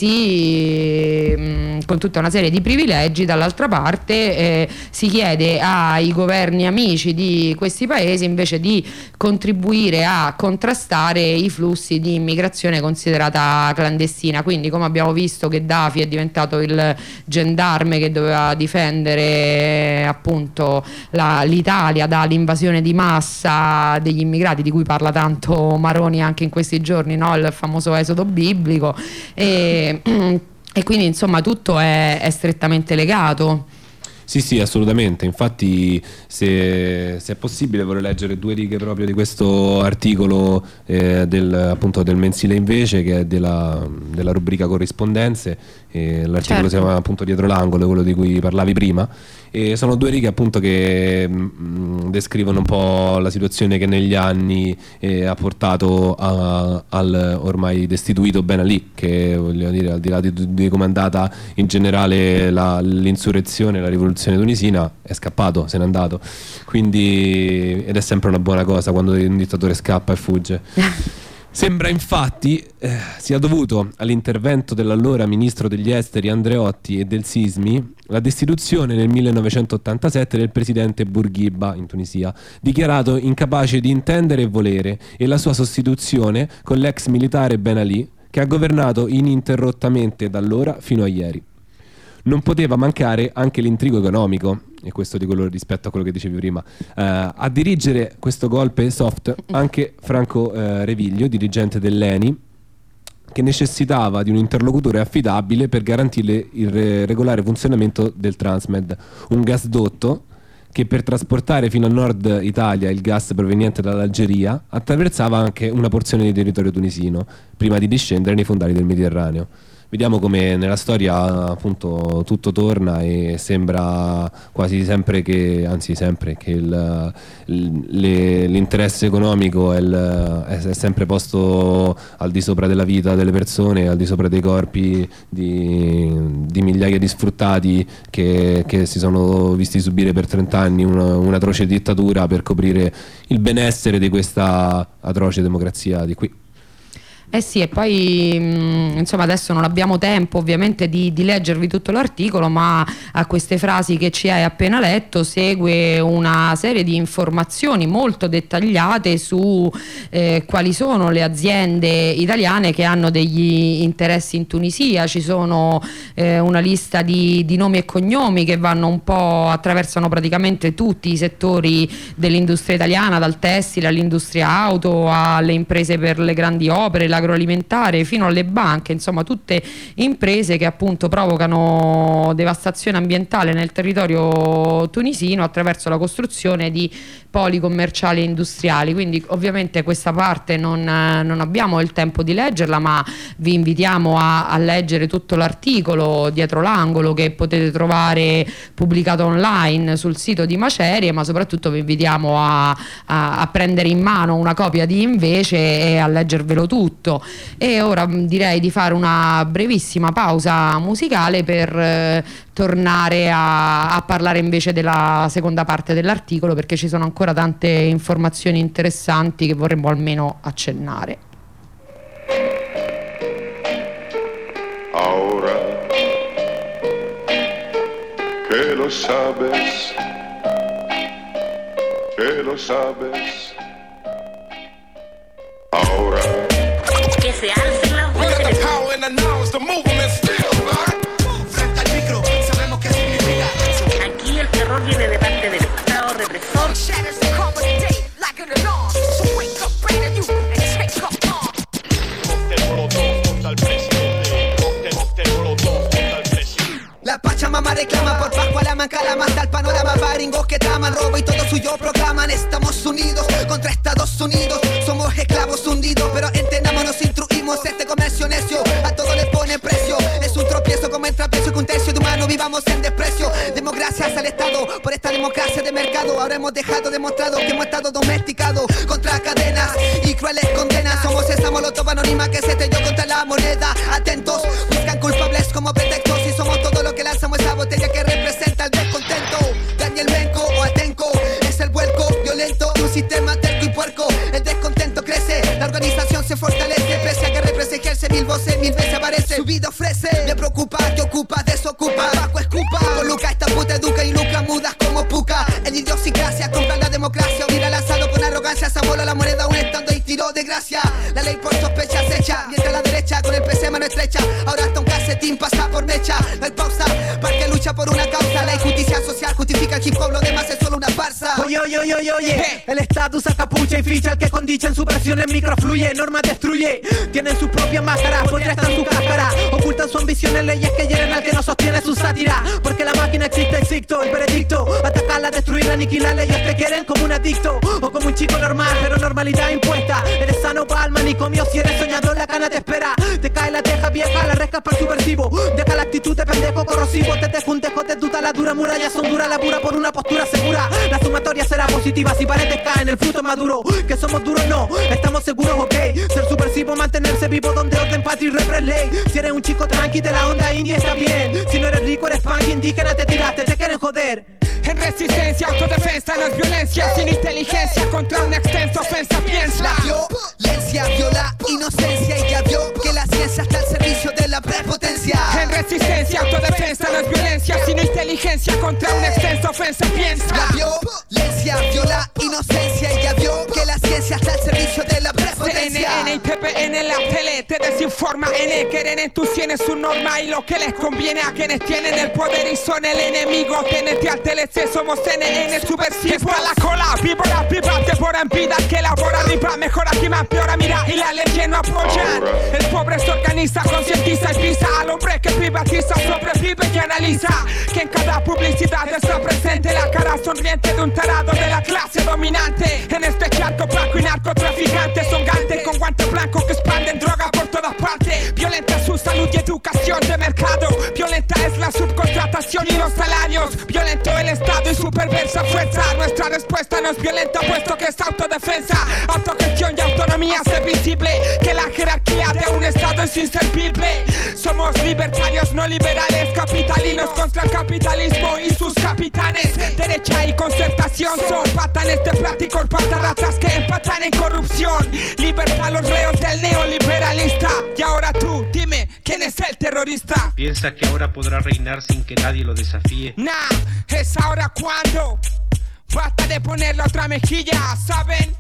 paesi con tutta una serie di privilegi, dall'altra parte si chiede ai governi amici di questi paesi invece di contribuire a contrastare i flussi di immigrazione considerata clandestina. Quindi, come abbiamo visto, Gheddafi è diventato il gendarme che doveva difendere appunto l'Italia dall'invasione di massa degli immigrati, di cui parla tanto Maroni anche in questi giorni, no? Il famoso esodo biblico, e quindi insomma tutto è strettamente legato. Sì, assolutamente. Infatti, se è possibile, vorrei leggere 2 righe proprio di questo articolo appunto del mensile Invece, che è della rubrica Corrispondenze. L'articolo si chiama appunto Dietro l'angolo, quello di cui parlavi prima, e sono 2 righe appunto che descrivono un po' la situazione che negli anni ha portato al ormai destituito Ben Ali, che, voglio dire, al di là di come è andata in generale l'insurrezione, la rivoluzione tunisina, è scappato, se n'è andato, quindi, ed è sempre una buona cosa quando un dittatore scappa e fugge. Sembra infatti sia dovuto all'intervento dell'allora ministro degli esteri Andreotti e del Sismi la destituzione nel 1987 del presidente Bourguiba in Tunisia, dichiarato incapace di intendere e volere, e la sua sostituzione con l'ex militare Ben Ali, che ha governato ininterrottamente da allora fino a ieri. Non poteva mancare anche l'intrigo economico, e questo di quello rispetto a quello che dicevi prima. A dirigere questo golpe soft anche Franco Reviglio, dirigente dell'ENI, che necessitava di un interlocutore affidabile per garantire il regolare funzionamento del Transmed, un gasdotto che per trasportare fino a Nord Italia il gas proveniente dall'Algeria attraversava anche una porzione di territorio tunisino prima di discendere nei fondali del Mediterraneo. Vediamo come nella storia appunto tutto torna, e sembra quasi sempre che, anzi sempre, che l'interesse economico è sempre posto al di sopra della vita delle persone, al di sopra dei corpi di migliaia di sfruttati che si sono visti subire per 30 anni un'atroce dittatura per coprire il benessere di questa atroce democrazia di qui. Eh sì, e poi insomma adesso non abbiamo tempo ovviamente di leggervi tutto l'articolo, ma a queste frasi che ci hai appena letto segue una serie di informazioni molto dettagliate su quali sono le aziende italiane che hanno degli interessi in Tunisia. Ci sono una lista di nomi e cognomi che vanno un po', attraversano praticamente tutti i settori dell'industria italiana, dal tessile all'industria auto alle imprese per le grandi opere, agroalimentare fino alle banche, insomma tutte imprese che appunto provocano devastazione ambientale nel territorio tunisino attraverso la costruzione di poli commerciali e industriali. Quindi ovviamente questa parte non abbiamo il tempo di leggerla, ma vi invitiamo a leggere tutto l'articolo dietro l'angolo che potete trovare pubblicato online sul sito di Macerie, ma soprattutto vi invitiamo a prendere in mano una copia di Invece e a leggervelo tutto. E ora direi di fare una brevissima pausa musicale per tornare a parlare invece della seconda parte dell'articolo, perché ci sono ancora tante informazioni interessanti che vorremmo almeno accennare. Ahora que lo sabes, ahora que se alcen las voces. Aquí el terror viene de parte del Estado represor. La Pachamama reclama por Pascua la mancala, mata el panorama, baringos que traman robo y todo suyo proclaman. Estamos unidos contra Estados Unidos, somos esclavos hundidos, pero entendamos, nos instruimos. Este comercio necio a todo le pone precio, es un tropiezo como el trapecio que un tercio de humano vivamos en desprecio. Democracias al Estado, por esta democracia de mercado ahora hemos dejado demostrado que hemos estado domesticados contra cadenas y crueles condenas. Somos esa molotov anónima que se estrelló contra la moneda. Atentos, buscan culpables como pretextos y somos todo lo que lanzamos esa botella que representa el descontento. Daniel Menco o Atenco es el vuelco violento de un sistema terco y puerco. El descontento crece, la organización se fortalece, pese a que representa mil voces, mil veces aparece. Su vida ofrece, me preocupa, que ocupa, desocupa, bajo escupa. Con Luca esta puta educa y Luca mudas como puca. El idiosincrasia compra la democracia, hubiera lanzado con arrogancia, se voló la moneda un estando y tiró de gracia. La ley por sospecha acecha, mientras la derecha con el PC mano estrecha. Ahora hasta un casetín pasa por mecha, no hay pausa, porque lucha por una causa. La injusticia social justifica el hip hop, lo demás es solo una farsa. Oye, oye, oye, oye, oye. El estatus a capucha y ficha, el que con dicha en su presión el microfluye, norma destruye. Tienen sus propias máscaras, contrastan su cáscara, ocultan su ambición en leyes que hieren al que no sostiene su sátira. Porque la máquina existe, existo, el veredicto, atacarla, destruirla, aniquilarla. Ellos te quieren como un adicto o como un chico normal, pero normalidad impuesta. Eres sano para el manicomio, si eres soñador la cana te espera. Te cae la teja vieja, la rescas para el subversivo. Deja la actitud de pendejo corrosivo, te juntejo, te duda la dura muralla, son dura la pura por una postura segura. La sumatoria será positiva si paredes caen, el fruto es maduro. Que somos duros no, estamos seguros, ok. Ser subversivo, mantenerse vivo donde orden, patria y repres ley. Si eres un chico tranqui de la onda india está bien. Si no eres rico eres punk, indígena te tiraste, te quieren joder. En resistencia, autodefensa, no es violencia. Sin inteligencia, contra una extensa ofensa piensa. La violencia viola inocencia y ya vio que la ciencia está al servicio de la prepotencia. En resistencia, autodefensa, no es violencia. Sin inteligencia, contra una extensa ofensa piensa. La violencia viola inocencia y ya vio que la ciencia está al servicio de la prepotencia. CNN y PPN la tele te desinforma. Quieren en tus sienes su norma y lo que les conviene a quienes tienen el poder y son el enemigo. Tenete al TLC, somos CNN subversivo. Está la cola, víbora, viva, devora en vida que elabora ripa, mejora, quima, peora, mira y la ley no apoyan. El pobre se organiza, concientiza y pisa al hombre que privatiza, sobrevive y analiza que en cada publicidad está presente la cara sonriente de un tarado de la clase dominante. En este charco blanco y narcotraficantes son gantes con guante blanco que expanden droga por todas partes. Violenta su salud y educación de mercado, violenta es la subcontratación y los salarios, violento el Estado y su perversa fuerza. Nuestra respuesta no es violenta puesto que es autodefensa, autogestión y autonomía hace visible que la jerarquía de un Estado es inservible. Somos libertarios, no liberales, capitalinos contra el capitalismo y sus capitanes. Derecha y concertación son patanes de pláticos, patarratas que empatan en corrupción. Libertad a los reos del neoliberalista. Y ahora tú, dime, ¿quién es el terrorista? ¿Piensa que ahora podrá reinar sin que nadie lo desafíe? Nah, es ahora cuando. Basta de poner la otra mejilla, ¿saben?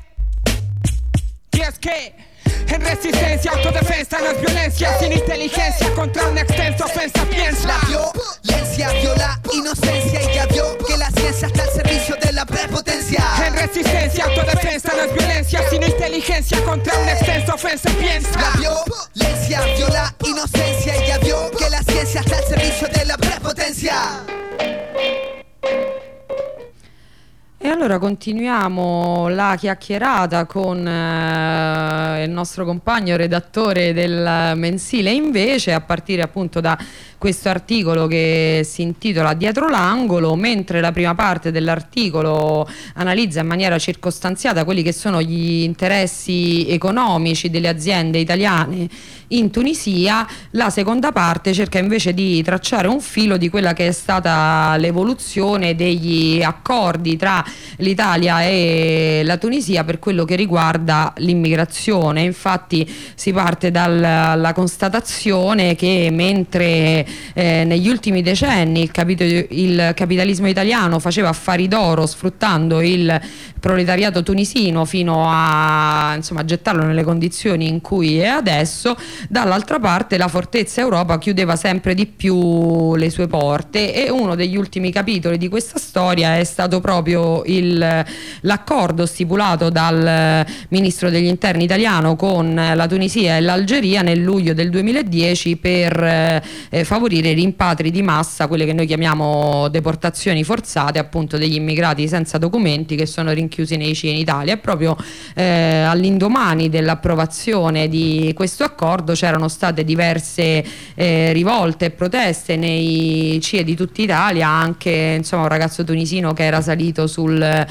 Y es que en resistencia, autodefensa no es violencia. Sin inteligencia, contra una extensa ofensa piensa. La violencia viola inocencia y ya vio que la ciencia está al servicio de la prepotencia. En resistencia, autodefensa no es violencia. Sin inteligencia, contra una extensa ofensa piensa. La Allora continuiamo la chiacchierata con il nostro compagno redattore del mensile Invece, a partire appunto da questo articolo che si intitola Dietro l'angolo, mentre la prima parte dell'articolo analizza in maniera circostanziata quelli che sono gli interessi economici delle aziende italiane in Tunisia, la seconda parte cerca invece di tracciare un filo di quella che è stata l'evoluzione degli accordi tra l'Italia e la Tunisia per quello che riguarda l'immigrazione. Infatti si parte dalla constatazione che mentre negli ultimi decenni il capitalismo italiano faceva affari d'oro sfruttando il proletariato tunisino fino a gettarlo nelle condizioni in cui è adesso, dall'altra parte la fortezza Europa chiudeva sempre di più le sue porte, e uno degli ultimi capitoli di questa storia è stato proprio l'accordo stipulato dal ministro degli interni italiano con la Tunisia e l'Algeria nel luglio del 2010 per favorire i rimpatri di massa, quelle che noi chiamiamo deportazioni forzate, appunto degli immigrati senza documenti che sono rinchiusi nei CIE in Italia. E proprio all'indomani dell'approvazione di questo accordo c'erano state diverse rivolte e proteste nei CIE di tutta Italia, anche un ragazzo tunisino che era salito sul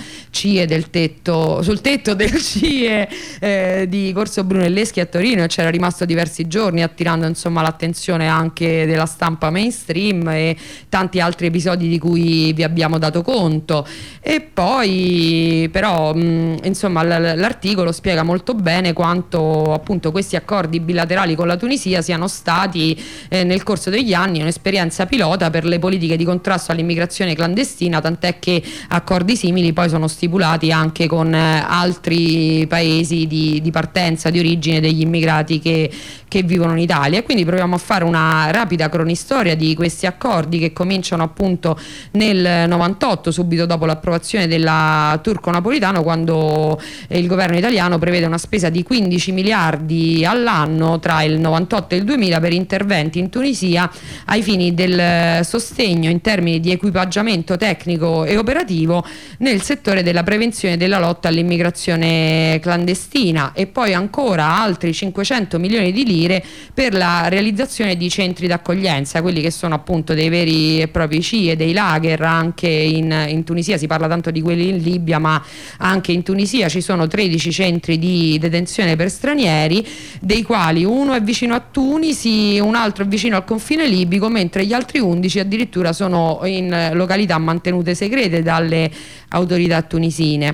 tetto del CIE di Corso Brunelleschi a Torino, e c'era rimasto diversi giorni attirando l'attenzione anche della stampa mainstream e tanti altri episodi di cui vi abbiamo dato conto. E poi però l'articolo spiega molto bene quanto appunto questi accordi bilaterali con la Tunisia siano stati nel corso degli anni un'esperienza pilota per le politiche di contrasto all'immigrazione clandestina, tant'è che accordi simili poi sono stipulati anche con altri paesi di partenza, di origine degli immigrati che vivono in Italia. E quindi proviamo a fare una rapida cronistoria di questi accordi che cominciano appunto nel 98, subito dopo l'approvazione della Turco-Napolitano, quando il governo italiano prevede una spesa di 15 miliardi all'anno tra il 98 e il 2000 per interventi in Tunisia ai fini del sostegno in termini di equipaggiamento tecnico e operativo nel settore della prevenzione e della lotta all'immigrazione clandestina, e poi ancora altri 500 milioni di lire per la realizzazione di centri d'accoglienza, quelli che sono appunto dei veri e propri CIE, dei lager. Anche in Tunisia si parla tanto di quelli in Libia, ma anche in Tunisia ci sono 13 centri di detenzione per stranieri, dei quali uno è vicino a Tunisi, un altro è vicino al confine libico, mentre gli altri 11 addirittura sono in località mantenute segrete dalle autorità tunisine.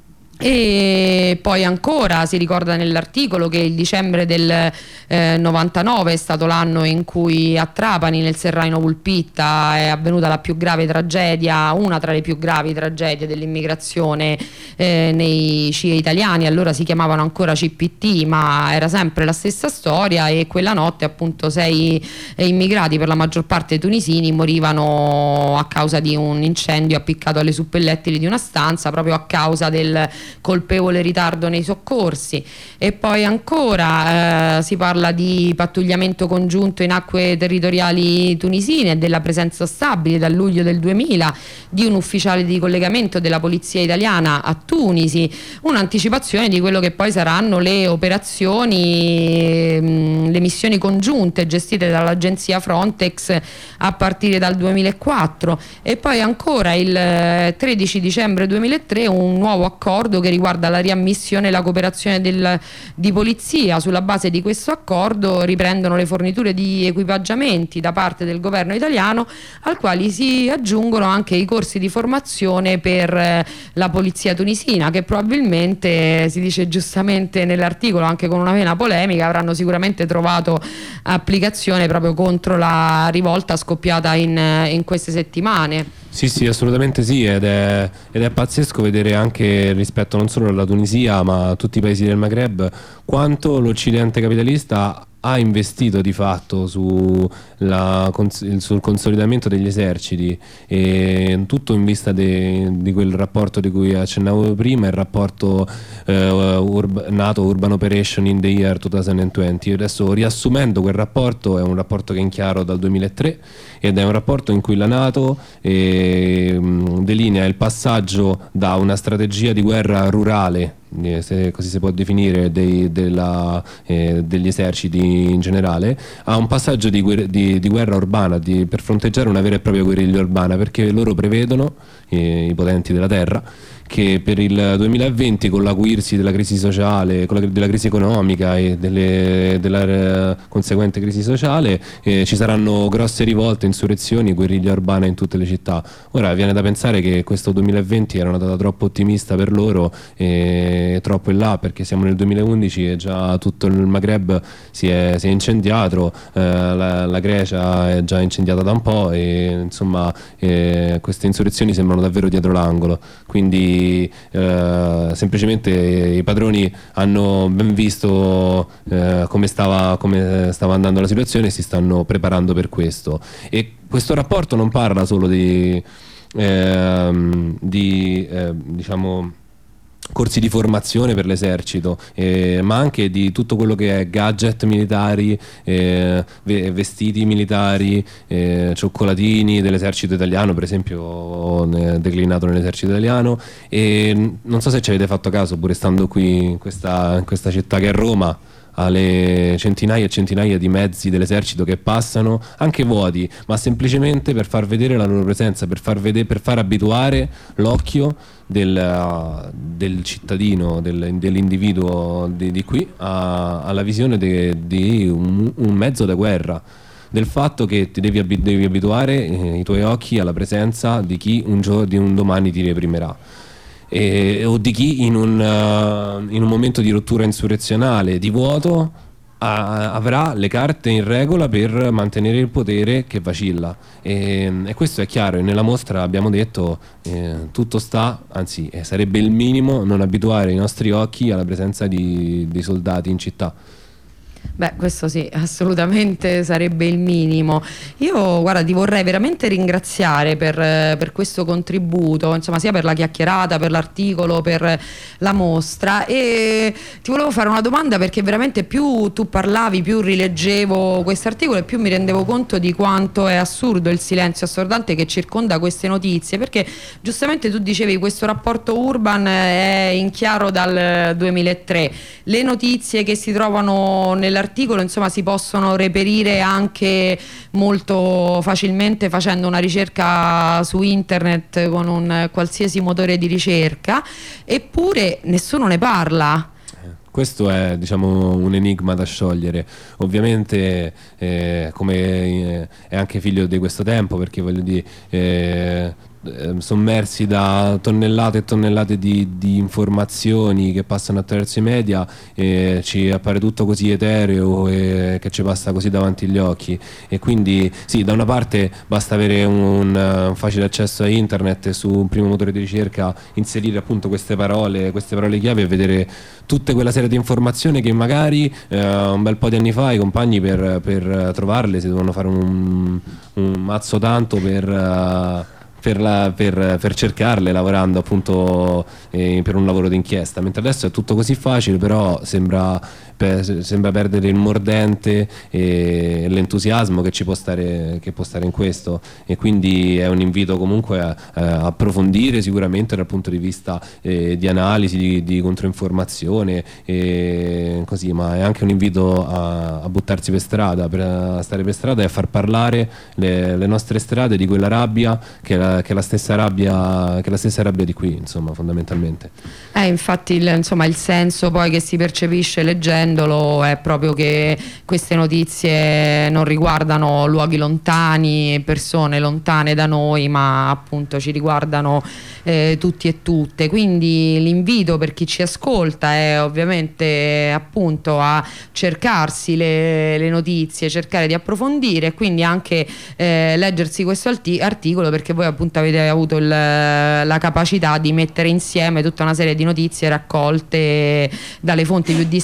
E poi ancora si ricorda nell'articolo che il dicembre del 99 è stato l'anno in cui a Trapani, nel Serraino Pulpitta, è avvenuta la più grave tragedia, una tra le più gravi tragedie dell'immigrazione nei CIE italiani. Allora si chiamavano ancora CPT, ma era sempre la stessa storia, e quella notte appunto 6 immigrati, per la maggior parte tunisini, morivano a causa di un incendio appiccato alle suppellettili di una stanza, proprio a causa del colpevole ritardo nei soccorsi. E poi ancora si parla di pattugliamento congiunto in acque territoriali tunisine e della presenza stabile dal luglio del 2000 di un ufficiale di collegamento della polizia italiana a Tunisi, un'anticipazione di quello che poi saranno le operazioni, le missioni congiunte gestite dall'agenzia Frontex a partire dal 2004. E poi ancora il 13 dicembre 2003 un nuovo accordo che riguarda la riammissione e la cooperazione di polizia. Sulla base di questo accordo riprendono le forniture di equipaggiamenti da parte del governo italiano, al quali si aggiungono anche i corsi di formazione per la polizia tunisina, che probabilmente, si dice giustamente nell'articolo, anche con una vena polemica, avranno sicuramente trovato applicazione proprio contro la rivolta scoppiata in queste settimane. Sì, assolutamente sì, ed è pazzesco vedere anche rispetto non solo alla Tunisia ma a tutti i paesi del Maghreb quanto l'Occidente capitalista ha investito di fatto sul consolidamento degli eserciti, e tutto in vista di quel rapporto di cui accennavo prima, il rapporto NATO Urban Operation in the Year 2020. Adesso, riassumendo quel rapporto, è un rapporto che è in chiaro dal 2003 ed è un rapporto in cui la NATO delinea il passaggio da una strategia di guerra rurale, se così si può definire, degli eserciti in generale, a un passaggio di guerra urbana, per fronteggiare una vera e propria guerriglia urbana, perché loro prevedono, i potenti della terra, che per il 2020, con l'acuirsi della crisi sociale, della crisi economica e della conseguente crisi sociale, ci saranno grosse rivolte, insurrezioni, guerriglia urbana in tutte le città. Ora viene da pensare che questo 2020 era una data troppo ottimista per loro, troppo in là, perché siamo nel 2011 e già tutto il Maghreb si è incendiato, la Grecia è già incendiata da un po', e insomma queste insurrezioni sembrano davvero dietro l'angolo. Quindi semplicemente i padroni hanno ben visto come stava andando la situazione e si stanno preparando per questo. E questo rapporto non parla solo di diciamo corsi di formazione per l'esercito, ma anche di tutto quello che è gadget militari, vestiti militari, cioccolatini dell'esercito italiano, per esempio, declinato nell'esercito italiano. E non so se ci avete fatto caso, pure stando qui in questa città che è Roma, alle centinaia e centinaia di mezzi dell'esercito che passano, anche vuoti, ma semplicemente per far vedere la loro presenza, per far abituare l'occhio del cittadino, dell'individuo di qui alla visione di un mezzo da guerra, del fatto che ti devi abituare i tuoi occhi alla presenza di chi di un domani ti reprimerà. O di chi in un momento di rottura insurrezionale, di vuoto, avrà le carte in regola per mantenere il potere che vacilla. E questo è chiaro, e nella mostra abbiamo detto tutto sta, anzi sarebbe il minimo non abituare i nostri occhi alla presenza di soldati in città. Beh, questo sì, assolutamente sarebbe il minimo. Io, guarda, ti vorrei veramente ringraziare per questo contributo, insomma, sia per la chiacchierata, per l'articolo, per la mostra. E ti volevo fare una domanda, perché veramente più tu parlavi, più rileggevo questo articolo e più mi rendevo conto di quanto è assurdo il silenzio assordante che circonda queste notizie, perché giustamente tu dicevi questo rapporto Urban è in chiaro dal 2003. Le notizie che si trovano nell'articolo, insomma, si possono reperire anche molto facilmente facendo una ricerca su internet con un qualsiasi motore di ricerca, eppure nessuno ne parla. Questo è, diciamo, un enigma da sciogliere. Ovviamente come è anche figlio di questo tempo, perché voglio dire, sommersi da tonnellate e tonnellate di informazioni che passano attraverso i media, ci appare tutto così etereo e che ci passa così davanti agli occhi. E quindi sì, da una parte basta avere un facile accesso a internet e su un primo motore di ricerca inserire appunto queste parole chiave e vedere tutta quella serie di informazioni che magari un bel po' di anni fa i compagni per trovarle si dovevano fare un mazzo tanto per cercarle, lavorando appunto per un lavoro d'inchiesta, mentre adesso è tutto così facile, però sembra perdere il mordente e l'entusiasmo che può stare in questo. E quindi è un invito comunque a approfondire sicuramente dal punto di vista di analisi, di controinformazione e così, ma è anche un invito a buttarsi per strada, a stare per strada e a far parlare le nostre strade di quella rabbia che è la stessa rabbia di qui, insomma, fondamentalmente. Infatti il senso poi che si percepisce leggendolo è proprio che queste notizie non riguardano luoghi lontani, persone lontane da noi, ma appunto ci riguardano tutti e tutte. Quindi l'invito per chi ci ascolta è ovviamente appunto a cercarsi le notizie, cercare di approfondire e quindi anche leggersi questo articolo, perché voi appunto avete avuto la capacità di mettere insieme tutta una serie di notizie raccolte dalle fonti più disparate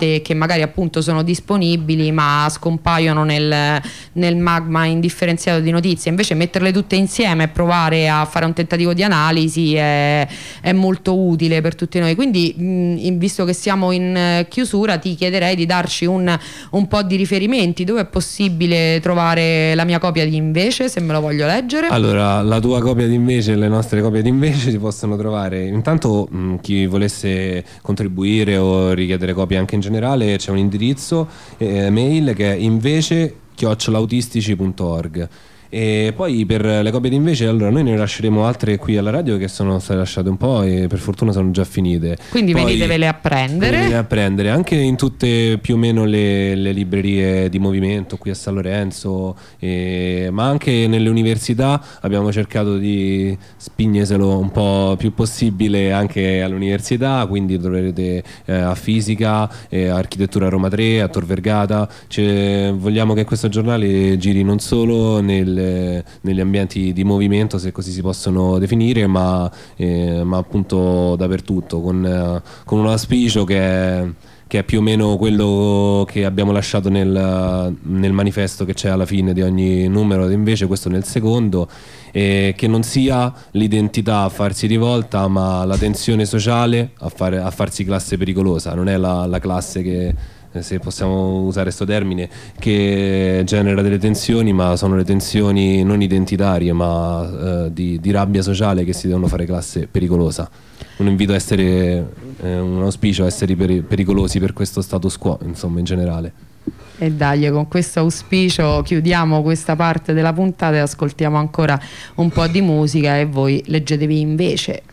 date che magari appunto sono disponibili ma scompaiono nel magma indifferenziato di notizie. Invece metterle tutte insieme e provare a fare un tentativo di analisi è molto utile per tutti noi. Quindi visto che siamo in chiusura, ti chiederei di darci un po' di riferimenti. Dove è possibile trovare la mia copia di Invece, se me lo voglio leggere? Allora, la tua copia di Invece e le nostre copie di Invece si possono trovare, intanto chi volesse contribuire o richiedere copie anche in generale, c'è un indirizzo mail che è invece@autistici.org. E poi per le copie di Invece, allora noi ne lasceremo altre qui alla radio che sono state lasciate un po' e per fortuna sono già finite. Quindi poi venitevele a prendere. Anche in tutte più o meno le librerie di movimento qui a San Lorenzo, ma anche nelle università abbiamo cercato di spigneselo un po' più possibile anche all'università, quindi troverete a Fisica, Architettura Roma 3, a Tor Vergata. Vogliamo che questo giornale giri non solo negli ambienti di movimento, se così si possono definire, ma appunto dappertutto, con un auspicio che è più o meno quello che abbiamo lasciato nel manifesto che c'è alla fine di ogni numero di Invece, questo nel secondo, che non sia l'identità a farsi rivolta, ma la tensione sociale a farsi classe pericolosa. Non è la classe che, se possiamo usare questo termine, che genera delle tensioni, ma sono le tensioni non identitarie, ma di rabbia sociale, che si devono fare classe pericolosa. Un invito a essere, un auspicio a essere pericolosi per questo status quo, insomma, in generale. E dai, con questo auspicio chiudiamo questa parte della puntata e ascoltiamo ancora un po' di musica e voi leggetevi Invece.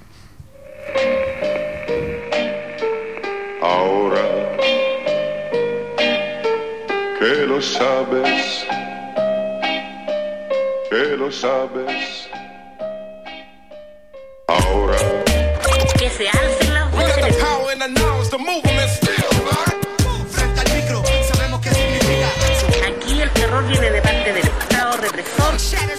Que lo sabes, ahora Que se alcen las voces. Frente al micro, sabemos qué significa. Aquí el terror viene de parte del Estado represor.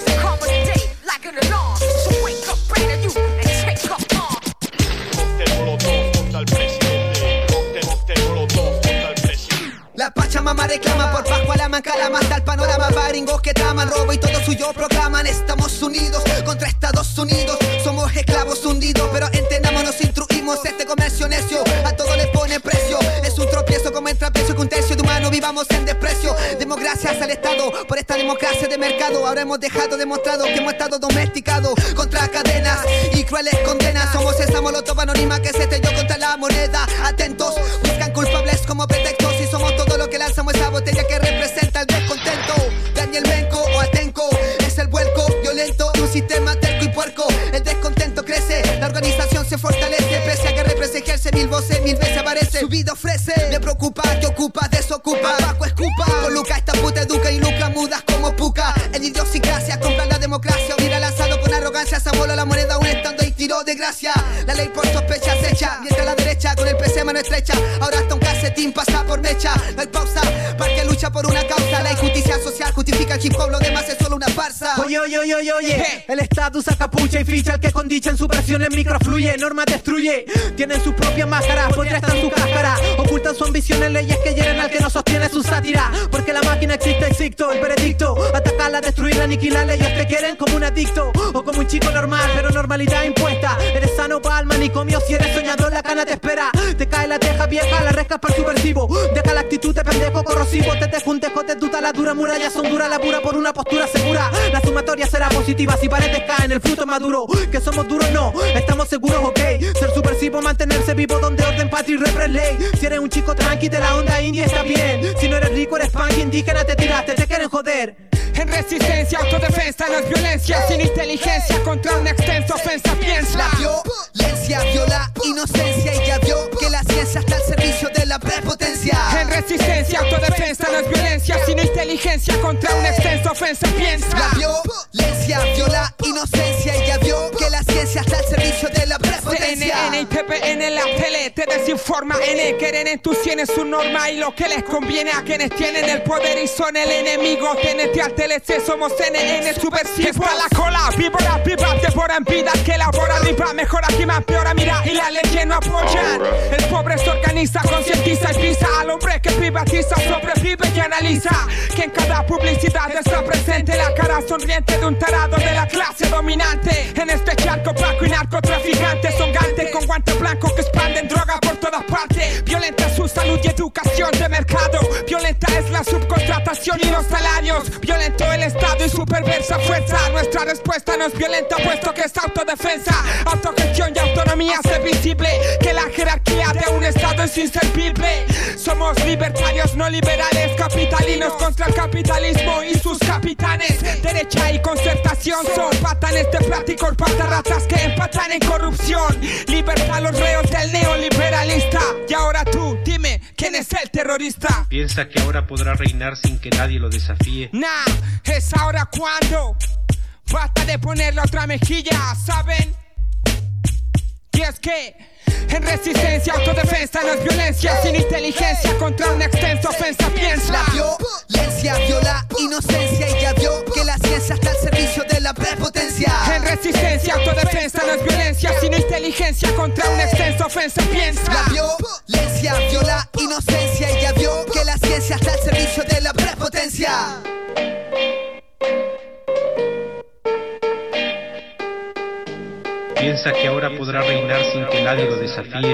La Pachamama reclama por Pascua la Mancala, mata el panorama, baringos que traman robo y todo suyo proclaman. Estamos unidos contra Estados Unidos, somos esclavos hundidos, pero entendámonos, instruimos. Este comercio necio a todo le pone precio, es un tropiezo como el trapecio que un tercio de humano vivamos en desprecio. Democracias al Estado, por esta democracia de mercado ahora hemos dejado demostrado que hemos estado domesticados contra cadenas y crueles condenas. Somos esa molotov anónima que se estrelló contra la moneda. Atentos, buscan culpables como pretextos y somos todo lo que lanzamos esa botella que representa el descontento. Daniel Menco o Atenco es el vuelco violento de un sistema terco y puerco. El descontento crece, la organización se fortalece, pese a que represa ejerce mil voces, mil veces aparece. Su vida ofrece, le preocupa, que ocupa, desocupa. Paco escupa, con Luca esta puta educa y nunca mudas como puca. En idiosincrasia compra la democracia, hubiera lanzado con arrogancia, se voló la moneda un estando y tiró de gracia. La ley por sospecha se echa, mientras la derecha con el PC mano estrecha. Ahora hasta un calcetín pasa por mecha, no hay pausa, porque lucha por una causa. La injusticia social justifica el hip hop, lo demás es solo una farsa. Oye, el estatus a capucha y ficha, el que con dicha en su versión el micro fluye, norma destruye. Tienen sus propias máscaras, podría estar en su cáscara. Ocultan su ambición en leyes que hieren al que no sostiene su sátira. Porque la máquina existe, existo, el veredicto. Atacarla, destruirla, aniquilarla, ellos te quieren como un adicto o como un chico normal, pero normalidad impuesta. Eres sano para el manicomio, si eres soñador la cana te espera. Te cae la teja vieja, la rescas para el subversivo. Deja la actitud de pendejo corrosivo, te dejo un tejo, te duda la dura muralla, son dura la pura por una postura segura. La sumatoria será positiva si paredes caen, el fruto maduro. Que somos duros no, estamos seguros, ok. Ser subversivo, mantenerse vivo donde orden, patria y repres ley. Si eres un chico tranqui de la onda india está bien. Si no eres rico eres punk, indígena te tiraste, te quieren joder. En resistencia, autodefensa, no es violencia. Sin inteligencia, contra una extensa ofensa piensa. La violencia viola inocencia y ya vio que la ciencia está al servicio de la prepotencia. En resistencia, autodefensa, no es violencia. Sin inteligencia, contra una extensa ofensa piensa. La violencia viola inocencia y ya vio que la ciencia está al servicio de la prepotencia. CNN y TPN en la tele te desinforma. N quieren en tus sienes su norma y lo que les conviene a quienes tienen el poder y son el enemigo. TNT al TLC, somos CNN, subversivo. Está la cola, víbora, pipa, devora en vida, que elabora ripa, mejora, quima, peora, mira y la ley que no apoyan. El pobre se organiza, concientiza y pisa al hombre que privatiza, sobrevive y analiza. Que en cada publicidad está presente la cara sonriente de un tarado de la clase dominante. En este charco blanco y narcotraficantes son gantes con guante blanco que expanden droga por todas partes. Violenta su salud y educación de mercado. Violenta es la subcontratación y los salarios. Violento el Estado y su perversa fuerza. Nuestra respuesta no es violenta puesto que es autodefensa. Autogestión y autonomía hace visible que la jerarquía de un Estado es inservible. Somos libertarios no liberales, capitalinos contra el capitalismo y sus capitanes. Derecha y concertación son patanes de plástico, patarratas que empatan en corrupción. Libertad a los reos del neoliberalista. Y ahora tú, dime, ¿quién es el terrorista? Piensa que ahora podrá reinar sin que nadie lo desafíe. Nah, es ahora cuando. Basta de ponerle otra mejilla, ¿saben? Y es que en resistencia, autodefensa no es violencia, sin inteligencia contra una extensa ofensa. Piensa. La violencia viola inocencia y ya vio que la ciencia está al servicio de la prepotencia. En resistencia, autodefensa no es violencia, sino inteligencia contra una extensa ofensa. Piensa. La violencia viola inocencia y ya vio que la ciencia está al servicio de la prepotencia. Piensa que ahora podrá reinar sin que nadie lo desafíe.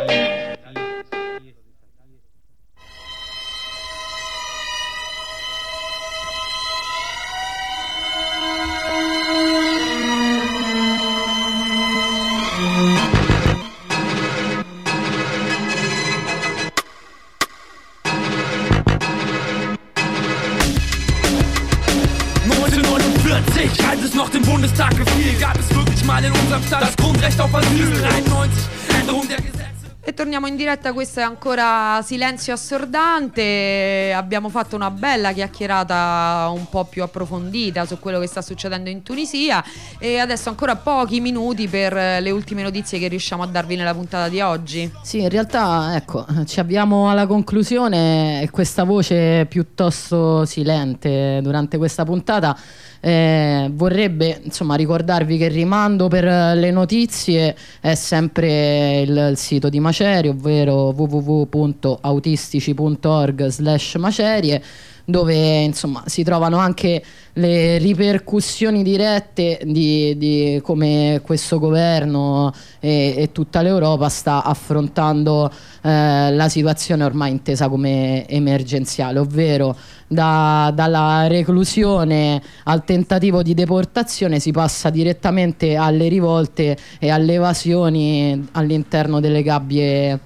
Als es noch den Bundestag gefiel, gab es wirklich mal in unserem Staat das Grundrecht auf Asyl. 93, Änderung der Gesetze. E torniamo in diretta, questo è ancora Silenzio Assordante. Abbiamo fatto una bella chiacchierata un po' più approfondita su quello che sta succedendo in Tunisia e adesso ancora pochi minuti per le ultime notizie che riusciamo a darvi nella puntata di oggi. Sì, in realtà ecco, ci avviamo alla conclusione e questa voce piuttosto silente durante questa puntata vorrebbe insomma ricordarvi che il rimando per le notizie è sempre il sito di Macerie, ovvero www.autistici.org/macerie, dove insomma si trovano anche le ripercussioni dirette di come questo governo e tutta l'Europa sta affrontando la situazione ormai intesa come emergenziale, ovvero dalla reclusione al tentativo di deportazione si passa direttamente alle rivolte e alle evasioni dall'interno delle gabbie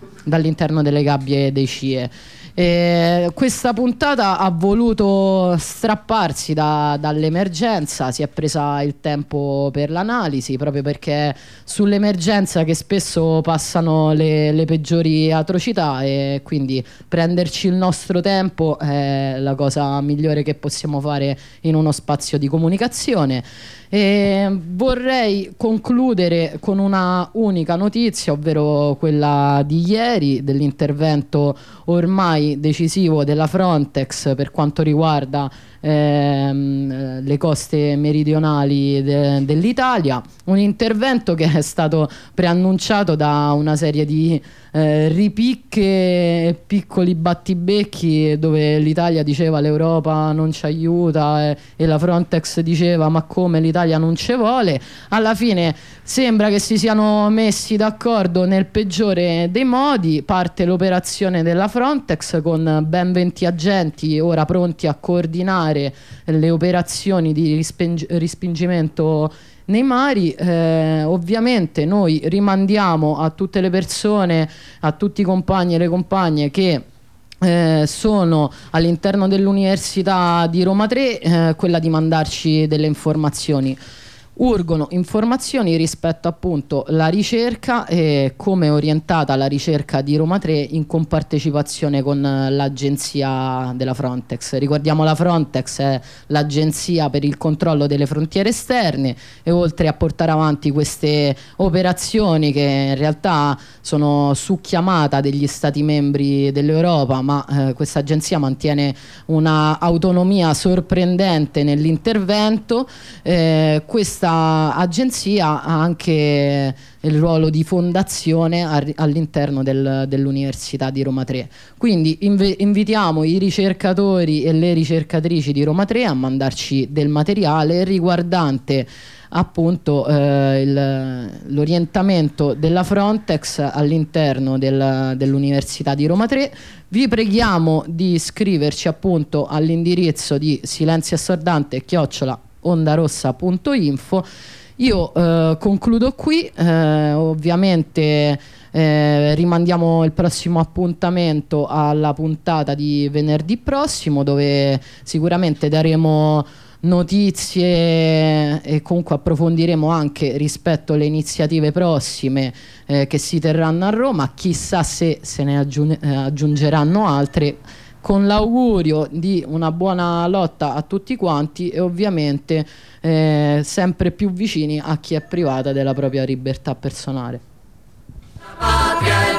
dei CIE. Questa puntata ha voluto strapparsi dall'emergenza, si è presa il tempo per l'analisi, proprio perché sull'emergenza che spesso passano le peggiori atrocità, e quindi prenderci il nostro tempo è la cosa migliore che possiamo fare in uno spazio di comunicazione. Vorrei concludere con una unica notizia, ovvero quella di ieri dell'intervento ormai decisivo della Frontex per quanto riguarda le coste meridionali dell'Italia, un intervento che è stato preannunciato da una serie di ripicche e piccoli battibecchi, dove l'Italia diceva l'Europa non ci aiuta e la Frontex diceva ma come, l'Italia non ci vuole. Alla fine sembra che si siano messi d'accordo nel peggiore dei modi. Parte l'operazione della Frontex con ben 20 agenti ora pronti a coordinare le operazioni di respingimento nei mari. Ovviamente noi rimandiamo a tutte le persone, a tutti i compagni e le compagne che sono all'interno dell'Università di Roma 3 quella di mandarci delle informazioni. Urgono informazioni rispetto appunto alla ricerca e come è orientata la ricerca di Roma 3 in compartecipazione con l'agenzia della Frontex. Ricordiamo, la Frontex è l'agenzia per il controllo delle frontiere esterne e oltre a portare avanti queste operazioni che in realtà sono su chiamata degli stati membri dell'Europa, ma questa agenzia mantiene una autonomia sorprendente nell'intervento. Questa questa agenzia ha anche il ruolo di fondazione all'interno dell'Università di Roma 3. Quindi invitiamo i ricercatori e le ricercatrici di Roma 3 a mandarci del materiale riguardante appunto l'orientamento della Frontex all'interno dell'Università di Roma 3. Vi preghiamo di scriverci appunto all'indirizzo di silenziassordante@ondarossa.info. Io concludo qui, ovviamente rimandiamo il prossimo appuntamento alla puntata di venerdì prossimo, dove sicuramente daremo notizie e comunque approfondiremo anche rispetto alle iniziative prossime che si terranno a Roma. Chissà se se ne aggiungeranno altre, con l'augurio di una buona lotta a tutti quanti e ovviamente sempre più vicini a chi è privata della propria libertà personale.